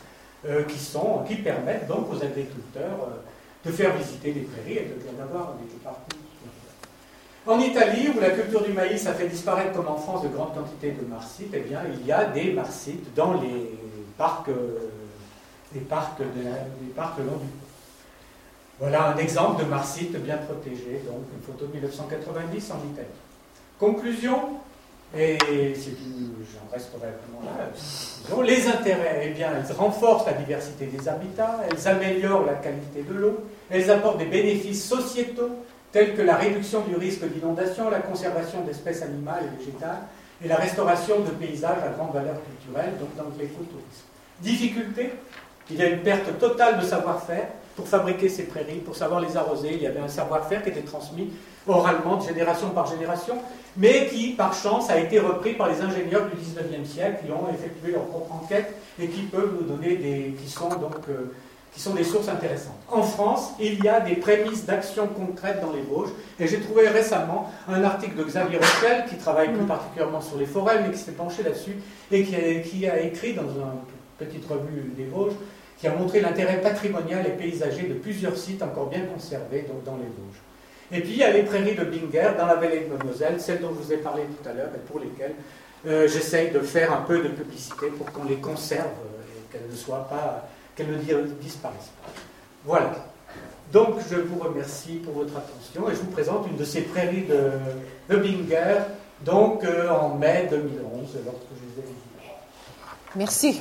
qui permettent donc aux agriculteurs de faire visiter les prairies et d'avoir des parties. En Italie, où la culture du maïs a fait disparaître, comme en France, de grandes quantités de marsites, eh bien, il y a des marsites dans les parcs le long du. Voilà un exemple de marsite bien protégé, donc une photo de 1990 en Italie. Conclusion, et j'en resterai vraiment là, les intérêts, eh bien, elles renforcent la diversité des habitats, elles améliorent la qualité de l'eau, elles apportent des bénéfices sociétaux, tels que la réduction du risque d'inondation, la conservation d'espèces animales et végétales, et la restauration de paysages à grande valeur culturelle, donc dans l'écotourisme. Difficulté, il y a une perte totale de savoir-faire pour fabriquer ces prairies, pour savoir les arroser. Il y avait un savoir-faire qui était transmis oralement de génération par génération, mais qui, par chance, a été repris par les ingénieurs du XIXe siècle qui ont effectué leur propre enquête et qui peuvent nous donner qui sont des sources intéressantes. En France, il y a des prémices d'action concrètes dans les Vosges, et j'ai trouvé récemment un article de Xavier Rochelle, qui travaille plus particulièrement sur les forêts, mais qui s'est penché là-dessus, et qui a écrit dans une petite revue des Vosges, qui a montré l'intérêt patrimonial et paysager de plusieurs sites encore bien conservés donc dans les Vosges. Et puis il y a les prairies de Binger, dans la vallée de Moselle, celles dont je vous ai parlé tout à l'heure, et pour lesquelles j'essaye de faire un peu de publicité pour qu'on les conserve, et qu'elles ne disparaissent pas. Voilà. Donc je vous remercie pour votre attention et je vous présente une de ces prairies de Binger, donc en mai 2011, lorsque je les ai visitées. Merci.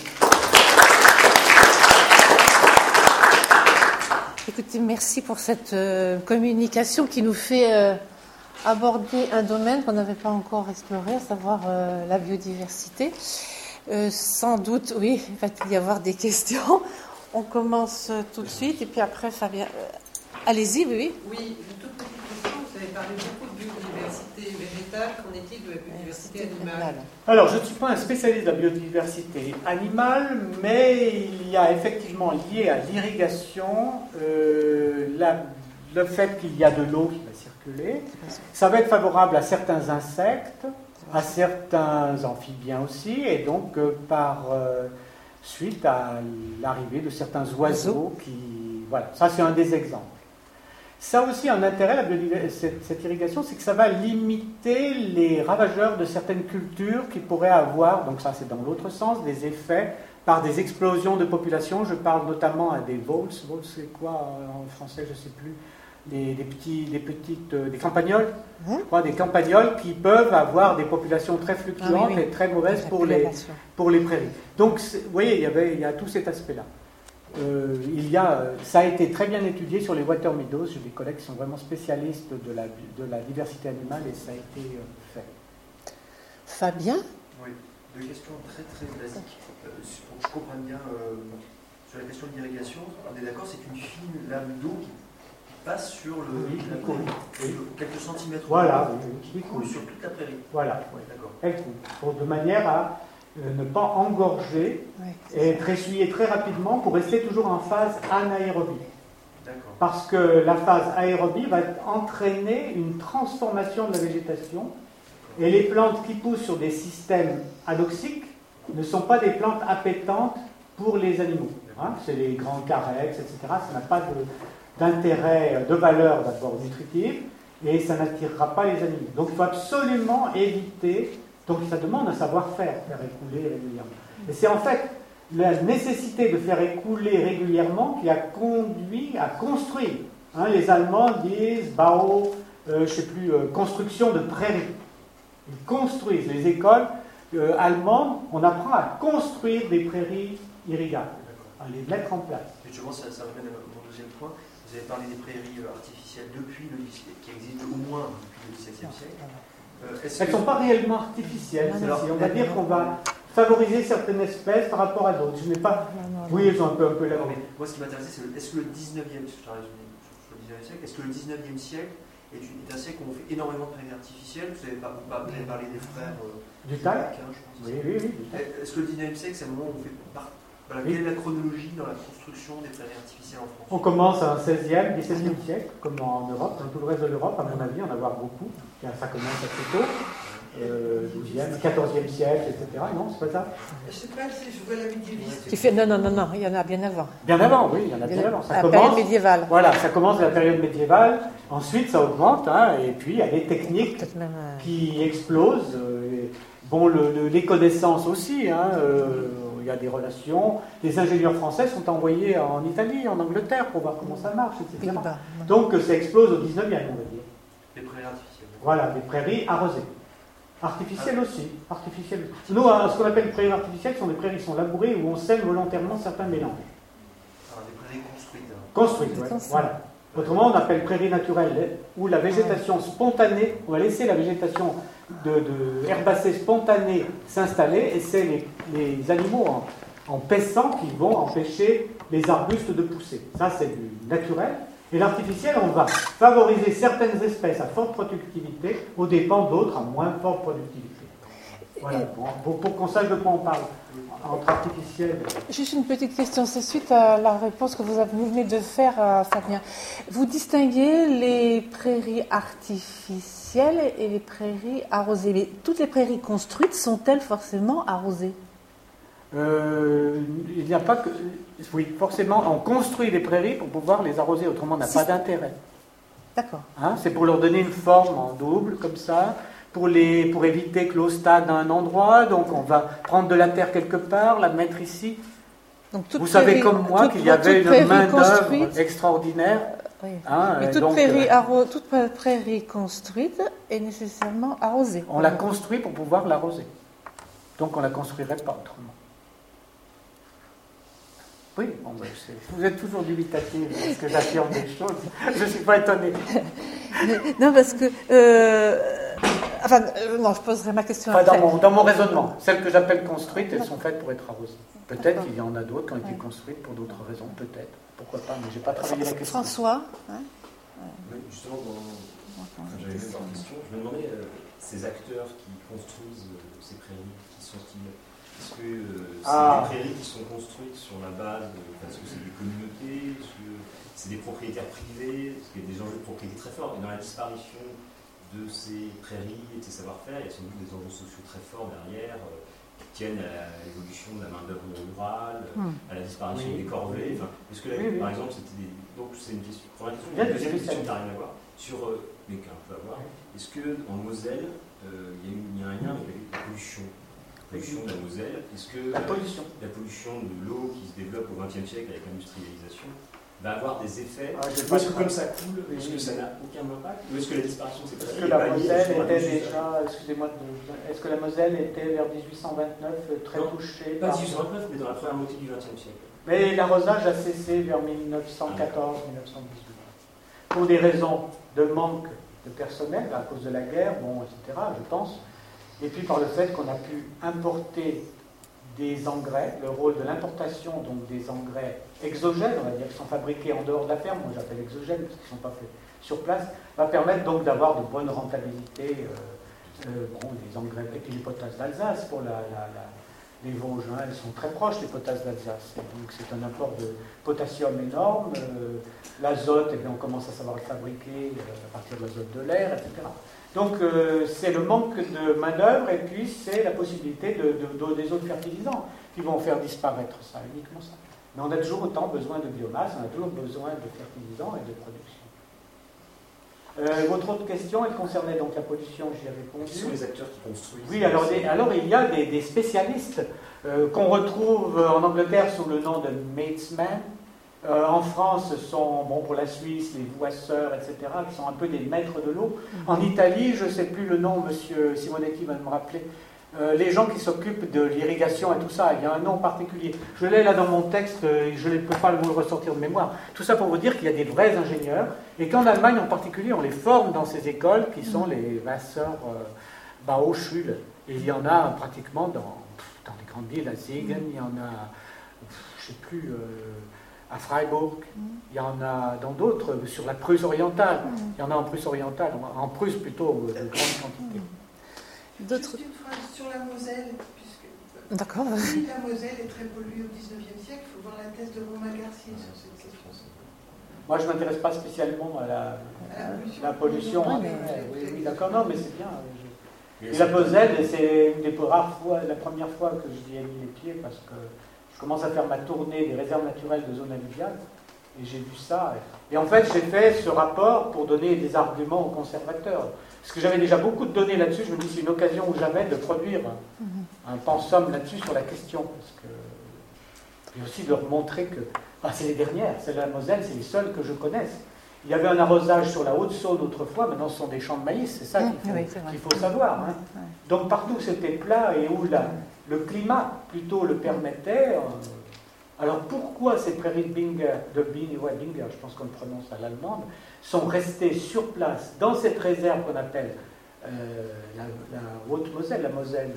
Écoutez, merci pour cette communication qui nous fait aborder un domaine qu'on n'avait pas encore exploré, à savoir la biodiversité. Sans doute, oui, il va y avoir des questions. On commence tout de suite et puis après, Fabien. Allez-y, oui. Oui, une toute petite question. Vous avez parlé beaucoup de biodiversité végétale. Qu'en est-il de la biodiversité animale? Alors, je ne suis pas un spécialiste de la biodiversité animale, mais il y a effectivement lié à l'irrigation le fait qu'il y a de l'eau qui va circuler. Ça va être favorable à certains insectes, à certains amphibiens aussi, et donc par suite à l'arrivée de certains oiseaux qui... Voilà, ça c'est un des exemples. Ça aussi, un intérêt, cette irrigation, c'est que ça va limiter les ravageurs de certaines cultures qui pourraient avoir, donc ça c'est dans l'autre sens, des effets par des explosions de population. Je parle notamment à des voles. Voles, c'est quoi en français, je ne sais plus, des campagnols, je crois, des campagnols qui peuvent avoir des populations très fluctuantes et très mauvaises pour les prairies. Donc, vous voyez, il y a tout cet aspect-là. Ça a été très bien étudié sur les water meadows. J'ai des collègues qui sont vraiment spécialistes de la diversité animale et ça a été fait. Fabien? Oui, deux questions très très basiques. Pour que je comprenne bien, sur la question de l'irrigation, on est d'accord, c'est une fine lame d'eau qui passe sur la prairie, quelques centimètres, voilà, qui coule sur toute la prairie. Voilà, ouais, d'accord. Elle coule, de manière à ne pas engorger et être essuyé très rapidement pour rester toujours en phase anaérobie. D'accord. Parce que la phase aérobie va entraîner une transformation de la végétation et les plantes qui poussent sur des systèmes anoxiques ne sont pas des plantes appétentes pour les animaux. Hein, c'est les grands carex, etc. Ça n'a pas d'intérêt, de valeur d'abord nutritive et ça n'attirera pas les animaux. Donc il faut absolument éviter. Donc ça demande un savoir-faire, faire écouler régulièrement. Et c'est en fait la nécessité de faire écouler régulièrement qui a conduit à construire. Hein, les Allemands disent Bau, construction de prairies. Ils construisent. Les écoles allemandes, on apprend à construire des prairies irrigables, à les mettre en place. Justement, ça ramène à mon deuxième point. Vous avez parlé des prairies artificielles qui existent au moins depuis le XVIIe siècle. Elles ne sont pas réellement artificielles. On va dire qu'on va favoriser certaines espèces par rapport à d'autres. Je n'ai pas. Oui, elles sont un peu là. Moi, ce qui m'intéressait, c'est est-ce que le 19e siècle, est-ce que le 19e siècle est un siècle où on fait énormément de prairies artificielles? Vous avez parlé des frères du Talc, je pense. Oui. Est-ce que le 19e siècle, c'est un moment où on fait Voilà, quelle est la chronologie dans la construction des prairies artificielles en France? On commence à un 16e, 17e siècle, comme en Europe, dans tout le reste de l'Europe, à mon avis, en avoir beaucoup. Ça commence assez tôt, 12e, 14e siècle, etc. Non, c'est pas ça? Je ne sais pas si je vois la médiéviste. Tu fais non, il y en a bien avant. Bien avant, oui, il y en a bien avant. La période médiévale. Voilà, ça commence à la période médiévale. Ensuite, ça augmente, hein, et puis il y a des techniques qui explosent. Les connaissances aussi, hein, il y a des relations. Les ingénieurs français sont envoyés en Italie, en Angleterre, pour voir comment ça marche, etc. Donc ça explose au 19e, on va dire. Les prairies artificielles. Voilà, des prairies arrosées. Artificielles aussi. Nous, ce qu'on appelle prairies artificielles sont des prairies qui sont labourées où on sème volontairement certains mélanges. Des prairies construites. Construites, oui. Voilà. Autrement, on appelle prairies naturelles, où la végétation spontanée, on va laisser la végétation de herbacées spontanées s'installer, et c'est les animaux en paissant qui vont empêcher les arbustes de pousser. Ça, c'est du naturel. Et l'artificiel, on va favoriser certaines espèces à forte productivité aux dépens d'autres à moins forte productivité. Voilà, pour qu'on sache de quoi on parle entre artificiel. Juste une petite question, c'est suite à la réponse que vous venez de faire, Fabien. Vous distinguez les prairies artificielles et les prairies arrosées. Mais toutes les prairies construites sont-elles forcément arrosées? Il n'y a pas que... Oui, forcément, on construit des prairies pour pouvoir les arroser, autrement on n'a pas d'intérêt. D'accord. Hein, c'est pour leur donner une forme en double, comme ça, pour éviter que l'eau stagne à un endroit, donc on va prendre de la terre quelque part, la mettre ici. Donc, vous savez comme moi qu'il y avait une main-d'œuvre extraordinaire. Oui. Hein, mais toute prairie construite est nécessairement arrosée. On la construit pour pouvoir l'arroser. Donc on ne la construirait pas autrement. Oui, vous êtes toujours dubitatif parce que j'affirme des choses. Je ne suis pas étonné. Non, parce que... Enfin, non, je poserai ma question Enfin, après. dans mon raisonnement, celles que j'appelle construites, elles sont faites pour être arrosées. Peut-être qu'il y en a d'autres qui ont été construites pour d'autres raisons, peut-être. Pourquoi pas, mais je n'ai pas travaillé la question. François, hein? Justement, quand j'avais vu leur question, je me demandais, ces acteurs qui construisent ces prairies, qui sont-ils? Est-ce que c'est des prairies qui sont construites sur la base parce que c'est des communautés, est-ce que c'est des propriétaires privés, parce qu'il y a des enjeux de propriété très forts, et dans la disparition de ces prairies et de ces savoir-faire, il y a sans doute des enjeux sociaux très forts derrière, qui tiennent à l'évolution de la main-d'œuvre rurale, à la disparition des corvées. Enfin, est-ce que, par exemple, c'était des. Donc, c'est une question. Première question, une deuxième question qui n'a rien à voir, mais qui a un peu à voir. Est-ce qu'en Moselle, il y a un lien avec la pollution? La pollution de la Moselle, est-ce que la pollution de l'eau qui se développe au XXe siècle avec l'industrialisation va avoir des effets? Ou est-ce que comme ça coule, est-ce que ça n'a aucun impact? Ou est-ce que la disparition c'est Est-ce que la Moselle était déjà, excusez-moi, est-ce que la Moselle était vers 1829 très touchée pas 1829, mais dans la première moitié du XXe siècle. Mais l'arrosage a cessé vers 1914-1918. Pour des raisons de manque de personnel, à cause de la guerre, etc., je pense. Et puis par le fait qu'on a pu importer des engrais, le rôle de l'importation, donc des engrais exogènes, on va dire, qui sont fabriqués en dehors de la ferme, moi j'appelle exogènes parce qu'ils ne sont pas faits sur place, va permettre donc d'avoir de bonnes rentabilités, des engrais, et puis les potasses d'Alsace pour les Vosges, elles sont très proches, les potasses d'Alsace, donc c'est un apport de potassium énorme, l'azote, on commence à savoir le fabriquer à partir de l'azote de l'air, etc. Donc c'est le manque de main-d'œuvre et puis c'est la possibilité des autres fertilisants qui vont faire disparaître ça, uniquement ça. Mais on a toujours autant besoin de biomasse, on a toujours besoin de fertilisants et de production. Votre autre question, elle concernait donc la pollution, j'y ai répondu. Qui sont les acteurs qui construisent? Oui, alors il y a des spécialistes qu'on retrouve en Angleterre sous le nom de matesmen. En France, ce sont, pour la Suisse, les voisseurs, etc., qui sont un peu des maîtres de l'eau. En Italie, je ne sais plus le nom, M. Simonetti va me rappeler, les gens qui s'occupent de l'irrigation et tout ça, il y a un nom particulier. Je l'ai là dans mon texte, je ne peux pas vous le ressortir de mémoire. Tout ça pour vous dire qu'il y a des vrais ingénieurs, et qu'en Allemagne en particulier, on les forme dans ces écoles qui sont les Wasser Bauschule. Et il y en a pratiquement dans les grandes villes, à Siegen, il y en a, je ne sais plus... à Freiburg, il y en a dans d'autres, sur la Prusse orientale, il y en a en Prusse orientale, en Prusse plutôt, de grandes quantités. Juste une phrase sur la Moselle, puisque D'accord. Oui, la Moselle est très polluée au XIXe siècle, il faut voir la thèse de Romain-Garcia sur cette question. Moi, je ne m'intéresse pas spécialement à la pollution. Oui, d'accord, non, mais c'est bien. Et la Moselle, c'est une des rares fois, la première fois que j'y ai mis les pieds, parce que je commence à faire ma tournée des réserves naturelles de zone alluviale, et j'ai vu ça. Et en fait, j'ai fait ce rapport pour donner des arguments aux conservateurs. Parce que j'avais déjà beaucoup de données là-dessus, je me dis c'est une occasion ou jamais de produire un pensum là-dessus sur la question. Parce que... Et aussi de leur montrer que c'est les dernières, celles de la Moselle, c'est les seules que je connaisse. Il y avait un arrosage sur la Haute-Saône autrefois, maintenant ce sont des champs de maïs, c'est ça qu'il faut savoir. Hein. Donc partout où c'était plat et où le climat plutôt le permettait. Alors pourquoi ces prairies de Binger, Binger, je pense qu'on le prononce à l'allemande, sont restées sur place dans cette réserve qu'on appelle la Haute-Moselle, la Moselle,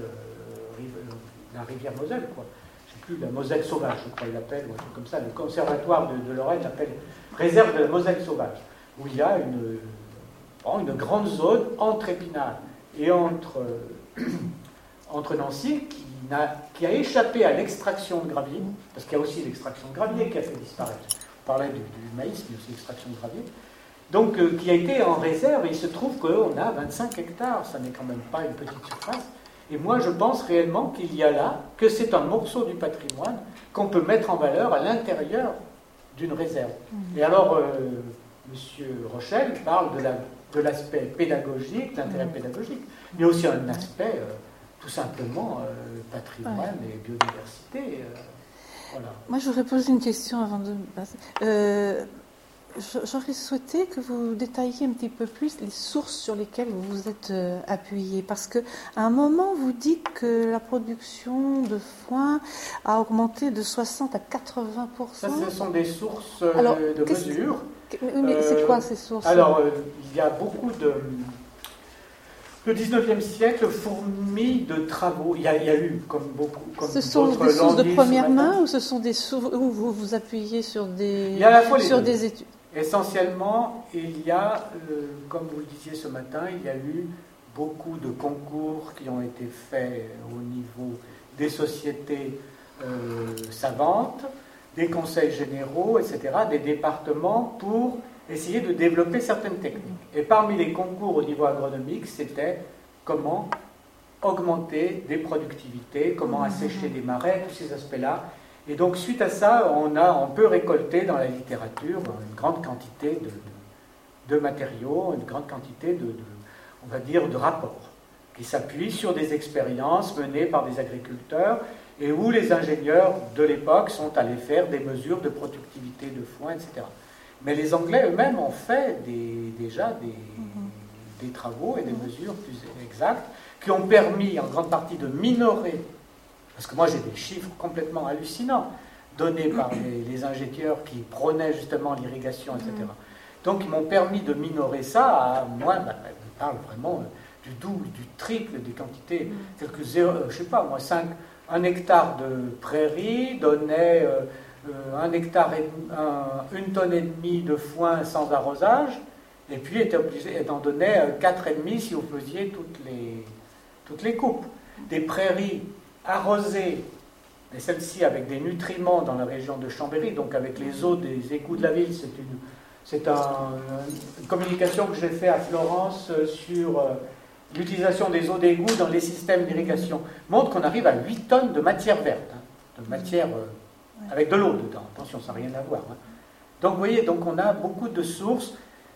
la rivière Moselle, quoi. Je ne sais plus, la Moselle sauvage, je crois, il l'appelle, ou un truc comme ça. Le conservatoire de Lorraine l'appelle réserve de la Moselle sauvage, où il y a une grande zone entre Épinal et entre Nancy qui a échappé à l'extraction de gravier, parce qu'il y a aussi l'extraction de gravier qui a fait disparaître. On parlait du maïs, mais aussi l'extraction de gravier. Donc, qui a été en réserve, et il se trouve qu'on a 25 hectares, ça n'est quand même pas une petite surface. Et moi, je pense réellement qu'il y a là, que c'est un morceau du patrimoine qu'on peut mettre en valeur à l'intérieur d'une réserve. Et alors, M. Rochelle parle de l'aspect pédagogique, l'intérêt pédagogique, mais aussi un aspect... tout simplement patrimoine et biodiversité. Voilà. Moi, je voudrais poser une question avant de passer. J'aurais souhaité que vous détailliez un petit peu plus les sources sur lesquelles vous vous êtes appuyé, parce qu'à un moment, vous dites que la production de foin a augmenté de 60 à 80%. Ça, ce sont des sources de mesure. Mais c'est quoi ces sources? Alors, il y a beaucoup de... Le 19e siècle fourmille de travaux. Il y a eu, comme beaucoup, comme ce sont des sources de première main ou ce sont des sources où vous vous appuyez sur des, il y a à la fois sur des études? Essentiellement, il y a, comme vous le disiez ce matin, il y a eu beaucoup de concours qui ont été faits au niveau des sociétés savantes, des conseils généraux, etc., des départements pour essayer de développer certaines techniques. Et parmi les concours au niveau agronomique, c'était comment augmenter des productivités, comment assécher des marais, tous ces aspects-là. Et donc, suite à ça, on peut récolter dans la littérature une grande quantité de matériaux, une grande quantité on va dire, de rapports qui s'appuient sur des expériences menées par des agriculteurs et où les ingénieurs de l'époque sont allés faire des mesures de productivité de foin, etc. Mais les Anglais eux-mêmes ont fait déjà des travaux et des mesures plus exactes qui ont permis en grande partie de minorer, parce que moi j'ai des chiffres complètement hallucinants donnés par les ingénieurs qui prônaient justement l'irrigation, etc. Donc ils m'ont permis de minorer ça à moins, on parle vraiment du double, du triple des quantités, je sais pas moi, 1 hectare de prairie donnait 1 hectare et 1 tonne et demie de foin sans arrosage, et puis elle en donnait 4,5 si vous faisiez toutes les coupes. Des prairies arrosées, et celles-ci avec des nutriments dans la région de Chambéry, donc avec les eaux des égouts de la ville, c'est une communication que j'ai faite à Florence sur l'utilisation des eaux d'égout dans les systèmes d'irrigation. Montre qu'on arrive à 8 tonnes de matière verte, de matière avec de l'eau dedans. Attention, ça n'a rien à voir. Donc, vous voyez, on a beaucoup de sources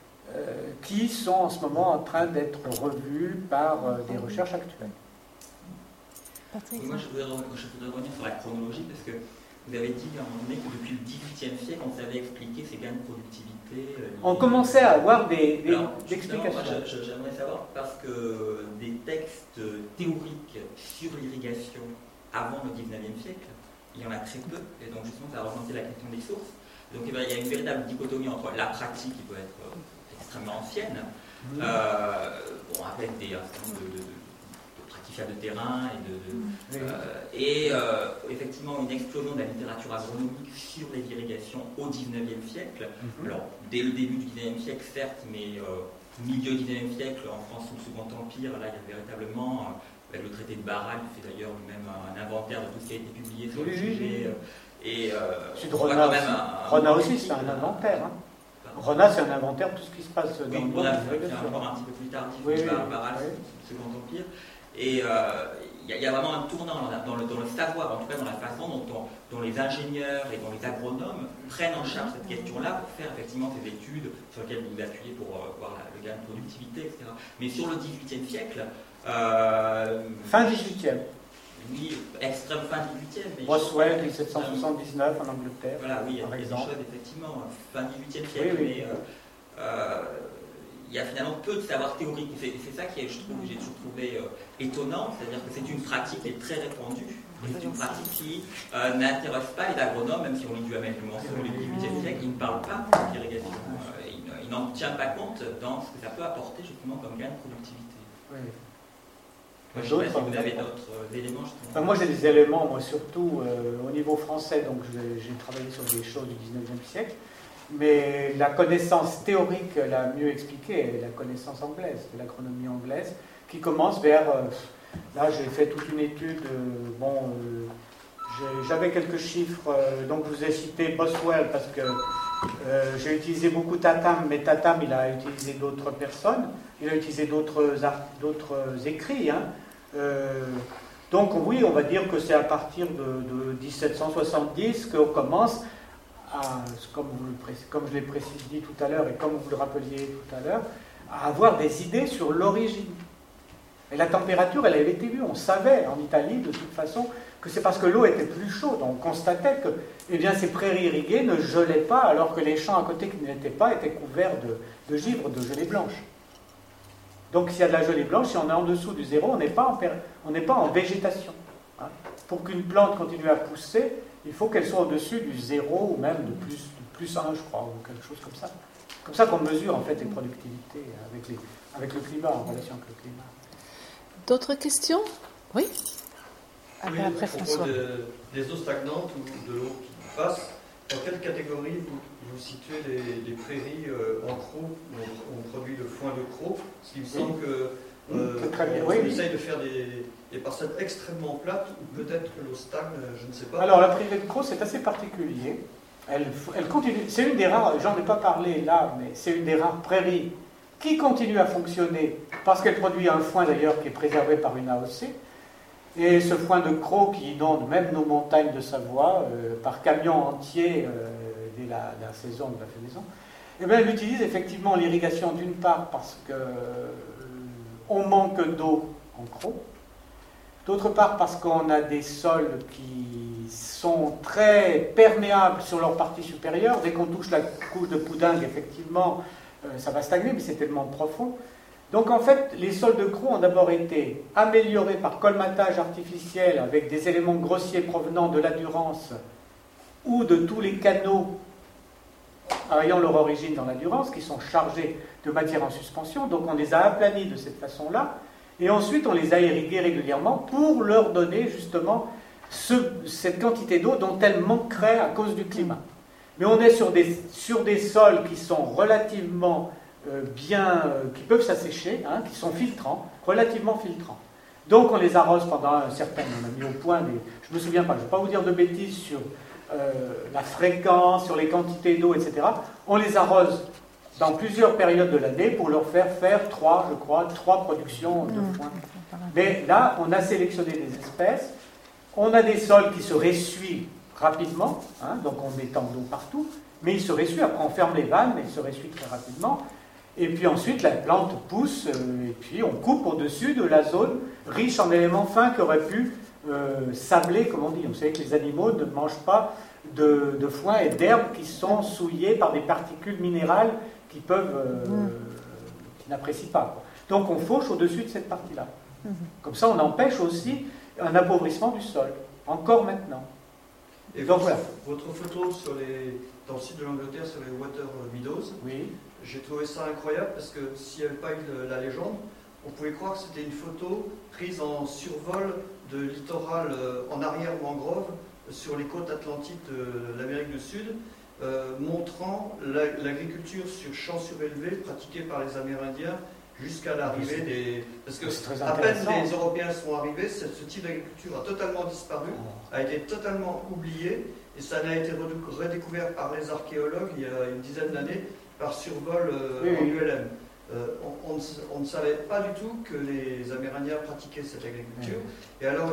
qui sont en ce moment en train d'être revues par des recherches actuelles. Patrick. Moi, je voudrais revenir sur la chronologie parce que vous avez dit à un moment donné que depuis le XVIIIe siècle, on savait expliquer ces gains de productivité. On commençait à avoir des explications. explications. J'aimerais savoir, parce que des textes théoriques sur l'irrigation avant le XIXe siècle, il y en a très peu, et donc justement ça a remonté la question des sources. Donc il y a une véritable dichotomie entre la pratique qui peut être extrêmement ancienne, avec des de terrain et effectivement une explosion de la littérature agronomique sur les irrigations au XIXe siècle. Alors dès le début du XIXe siècle certes, mais milieu XIXe siècle en France sous le Second Empire, là il y a véritablement avec le traité de Barral, qui fait d'ailleurs lui-même un inventaire de tout ce qui a été publié sur le sujet. Et Rona aussi c'est un inventaire. Rona c'est un inventaire de tout ce qui se passe dans le monde. C'est encore un petit peu plus tardif Barral, sous le Second Empire. Et il y a vraiment un tournant dans le savoir, en tout cas dans la façon dont les ingénieurs et dont les agronomes prennent en charge cette question-là pour faire effectivement ces études sur lesquelles vous vous appuyez pour voir le gain de productivité, etc. Mais sur le XVIIIe siècle... fin XVIIIe. Oui, extrême fin XVIIIe. Boswell, 1779 en Angleterre. Voilà, oui, il y a des choses effectivement, fin XVIIIe siècle, mais... il y a finalement peu de savoir théorique. C'est ça que j'ai toujours trouvé étonnant, c'est-à-dire que c'est une pratique qui est très répandue, et c'est une pratique qui n'intéresse pas les agronomes, même si on lit du Hamel au début du XVIIIe siècle, ils ne parlent pas d'irrigation. Ils n'en tiennent pas compte dans ce que ça peut apporter justement comme gain de productivité. Oui. Moi, je ne sais pas si vous avez d'autres éléments. Enfin, moi j'ai des éléments, moi surtout au niveau français, donc j'ai travaillé sur des choses du XIXe siècle. Mais la connaissance théorique la mieux expliquée est la connaissance anglaise, l'agronomie anglaise, qui commence vers... là, j'ai fait toute une étude. J'avais quelques chiffres. Donc, je vous ai cité Boswell parce que j'ai utilisé beaucoup Tatham, mais Tatham, il a utilisé d'autres personnes. Il a utilisé d'autres écrits. Donc, oui, on va dire que c'est à partir de 1770 qu'on commence... comme je l'ai dit tout à l'heure et comme vous le rappeliez tout à l'heure, à avoir des idées sur l'origine. Et la température, elle avait été vue. On savait en Italie, de toute façon, que c'est parce que l'eau était plus chaude. On constatait que ces prairies irriguées ne gelaient pas, alors que les champs à côté qui ne l'étaient pas étaient couverts de givre, de gelée blanche. Donc s'il y a de la gelée blanche, si on est en dessous du zéro, on n'est pas en végétation. Pour qu'une plante continue à pousser, il faut qu'elle soit au-dessus du zéro ou même de plus 1, je crois, ou quelque chose comme ça. C'est comme ça qu'on mesure en fait les productivités avec le climat, en relation avec le climat. D'autres questions? Oui. Oui, Après à propos François. des eaux stagnantes ou de l'eau qui passe, dans quelle catégorie vous situez les prairies en crau, où on produit le foin de crau? Parce qu'il me semble que on essaye de faire des parcelles extrêmement plates, ou peut-être que l'eau stagne, je ne sais pas. Alors la prairie de crau, c'est assez particulier. Elle continue. C'est une des rares, j'en ai pas parlé là, mais c'est une des rares prairies qui continue à fonctionner parce qu'elle produit un foin d'ailleurs qui est préservé par une AOC. Et ce foin de crau qui inonde même nos montagnes de Savoie par camion entier dès la saison de la fenaison, eh bien, elle utilise effectivement l'irrigation d'une part parce qu'on manque d'eau en crau, d'autre part parce qu'on a des sols qui sont très perméables sur leur partie supérieure. Dès qu'on touche la couche de poudingue, effectivement, ça va stagner, mais c'est tellement profond. Donc en fait, les sols de crau ont d'abord été améliorés par colmatage artificiel avec des éléments grossiers provenant de la Durance ou de tous les canaux ayant leur origine dans la Durance, qui sont chargés de matière en suspension. Donc on les a aplanis de cette façon-là, et ensuite on les a irrigués régulièrement pour leur donner justement cette quantité d'eau dont elles manqueraient à cause du climat. Mais on est sur des sols qui sont relativement qui peuvent s'assécher, hein, qui sont filtrants, relativement filtrants. Donc on les arrose pendant un certain... On a mis au point je ne me souviens pas, je ne vais pas vous dire de bêtises sur la fréquence, sur les quantités d'eau, etc. On les arrose dans plusieurs périodes de l'année pour leur faire trois productions de foin. Mais là, on a sélectionné des espèces, on a des sols qui se ressuient rapidement, hein, donc on met tant d'eau partout, mais ils se ressuient, après on ferme les vannes, mais ils se ressuient très rapidement. Et puis ensuite, la plante pousse, et puis on coupe au-dessus de la zone riche en éléments fins qui auraient pu sabler, comme on dit. Vous savez que les animaux ne mangent pas de foin et d'herbes qui sont souillées par des particules minérales qui n'apprécient pas, quoi. Donc on fauche au-dessus de cette partie-là. Comme ça, on empêche aussi un appauvrissement du sol, encore maintenant. Et donc, votre photo dans le sud de l'Angleterre sur les Water Meadows, oui. J'ai trouvé ça incroyable parce que s'il n'y avait pas eu la légende, on pouvait croire que c'était une photo prise en survol de littoral en arrière mangrove sur les côtes atlantiques de l'Amérique du Sud, montrant l'agriculture sur champs surélevés pratiquée par les Amérindiens jusqu'à l'arrivée des... Parce que à peine les Européens sont arrivés, ce type d'agriculture a totalement disparu, a été totalement oublié, et ça n'a été redécouvert par les archéologues il y a une dizaine d'années par survol en ULM. On ne savait pas du tout que les Amérindiens pratiquaient cette agriculture. Et alors,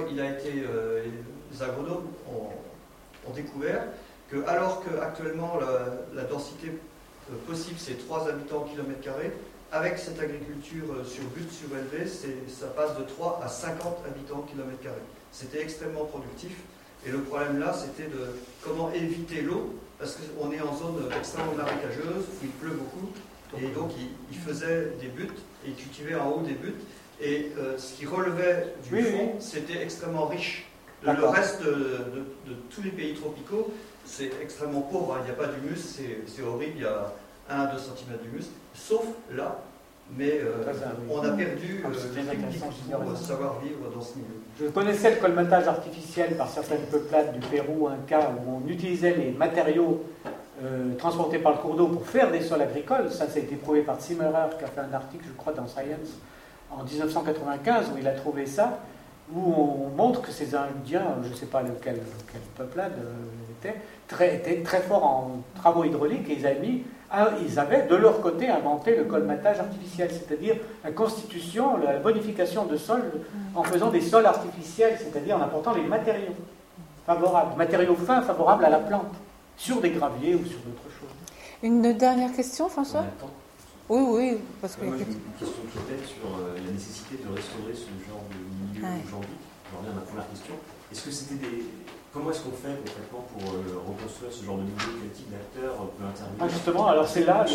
les agronomes ont découvert que, alors qu'actuellement la densité possible c'est 3 habitants au kilomètre carré, avec cette agriculture sur butte surélevée, ça passe de 3 à 50 habitants au kilomètre carré. C'était extrêmement productif. Et le problème là, c'était de comment éviter l'eau, parce qu'on est en zone extrêmement marécageuse, où il pleut beaucoup, et donc ils faisaient des buttes, et ils cultivaient en haut des buttes, et ce qui relevait du fond, c'était extrêmement riche. Le reste de tous les pays tropicaux, c'est extrêmement pauvre, hein. Il n'y a pas d'humus, c'est horrible, il y a 1 à 2 cm d'humus, sauf là, mais on a perdu les techniques pour savoir vivre dans ce milieu. Je connaissais le colmatage artificiel par certaines peuplades du Pérou, un cas où on utilisait les matériaux transportés par le cours d'eau pour faire des sols agricoles. Ça a été prouvé par Zimmerer, qui a fait un article, je crois, dans Science, en 1995, où il a trouvé ça, où on montre que ces Indiens, je ne sais pas quelle peuplade étaient très forts en travaux hydrauliques, et ils avaient de leur côté inventé le colmatage artificiel, c'est-à-dire la constitution, la bonification de sol en faisant des sols artificiels, c'est-à-dire en apportant les matériaux favorables, matériaux fins favorables à la plante, sur des graviers ou sur d'autres choses. Une dernière question, François ? Oui, parce que... Moi, j'ai une question peut-être sur la nécessité de restaurer ce genre de milieu aujourd'hui. Je reviens à ma première question. Comment est-ce qu'on fait concrètement pour reconstruire ce genre de milieu? Quel type d'acteur peut intervenir? Justement, alors c'est là...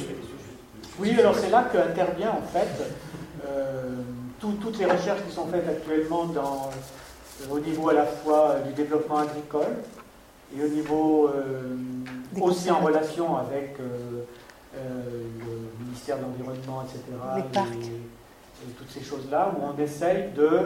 alors c'est là qu'intervient en fait toutes les recherches qui sont faites actuellement au niveau à la fois du développement agricole et au niveau aussi en relation avec le ministère de l'Environnement, etc. Les parcs. et toutes ces choses-là, où on essaye de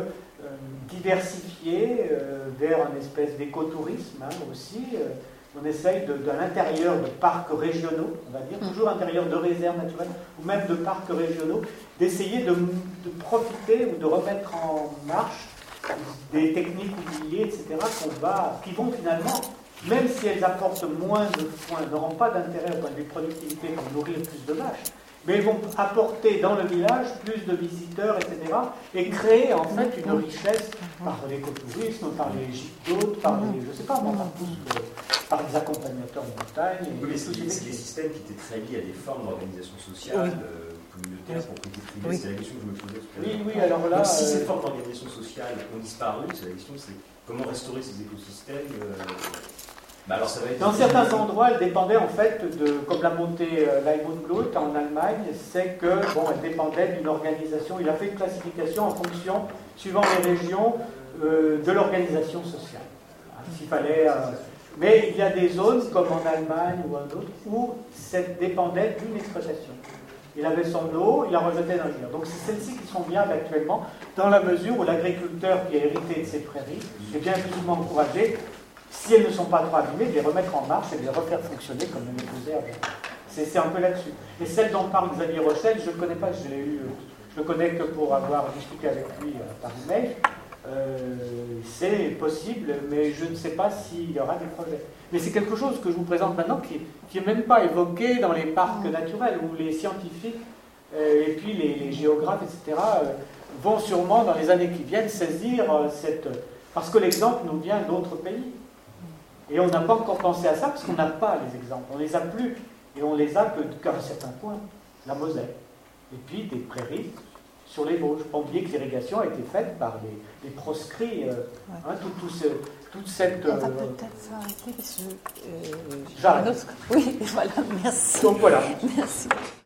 diversifier vers une espèce d'écotourisme aussi. On essaye à l'intérieur de parcs régionaux, on va dire, toujours à l'intérieur de réserves naturelles, ou même de parcs régionaux, d'essayer de profiter ou de remettre en marche des techniques oubliées, etc., qui vont finalement, même si elles apportent moins de points, n'auront pas d'intérêt au point de vue productivité pour nourrir plus de vaches, mais elles vont apporter dans le village plus de visiteurs, etc., et créer en fait une richesse par l'écotourisme, par les gîtes d'hôtes, par les, je sais pas moi, par les accompagnateurs de montagne. Oui, mais c'est des systèmes qui étaient très liés à des formes d'organisation sociale, communautaire, propriété privée, c'est la question que je me posais tout à l'heure. Oui, alors là... Donc, si ces formes d'organisation sociale ont disparu, c'est la question, c'est comment restaurer ces écosystèmes alors ça va être... Dans certains endroits, elle dépendait en fait comme l'a monté Leibund en Allemagne, c'est que, elle dépendait d'une organisation, il a fait une classification en fonction, suivant les régions, de l'organisation sociale. S'il fallait... mais il y a des zones, comme en Allemagne ou en d'autres, où ça dépendait d'une exploitation. Il avait son eau, il la rejetait dans le rivière. Donc c'est celles-ci qui sont viables actuellement, dans la mesure où l'agriculteur qui a hérité de ces prairies est bien plus ou moins encouragé, si elles ne sont pas trop abîmées, de les remettre en marche et de les refaire fonctionner comme on les faisait avant. C'est un peu là-dessus. Et celle dont parle Xavier Rochelle, je ne le connais pas, je le connais que pour avoir discuté avec lui par email. C'est possible, mais je ne sais pas s'il y aura des projets. Mais c'est quelque chose que je vous présente maintenant qui n'est même pas évoqué dans les parcs naturels, où les scientifiques et puis les géographes, etc., vont sûrement, dans les années qui viennent, saisir cette... Parce que l'exemple nous vient d'autres pays. Et on n'a pas encore pensé à ça, parce qu'on n'a pas les exemples. On les a plus, et on les a qu'à un certain point. La Moselle. Et puis des prairies sur les Vosges. Pas oublier que l'irrigation a été faite par les proscrits. Toute cette... On va peut-être s'arrêter, parce que... J'arrête. Oui, voilà, merci. Donc voilà. Merci.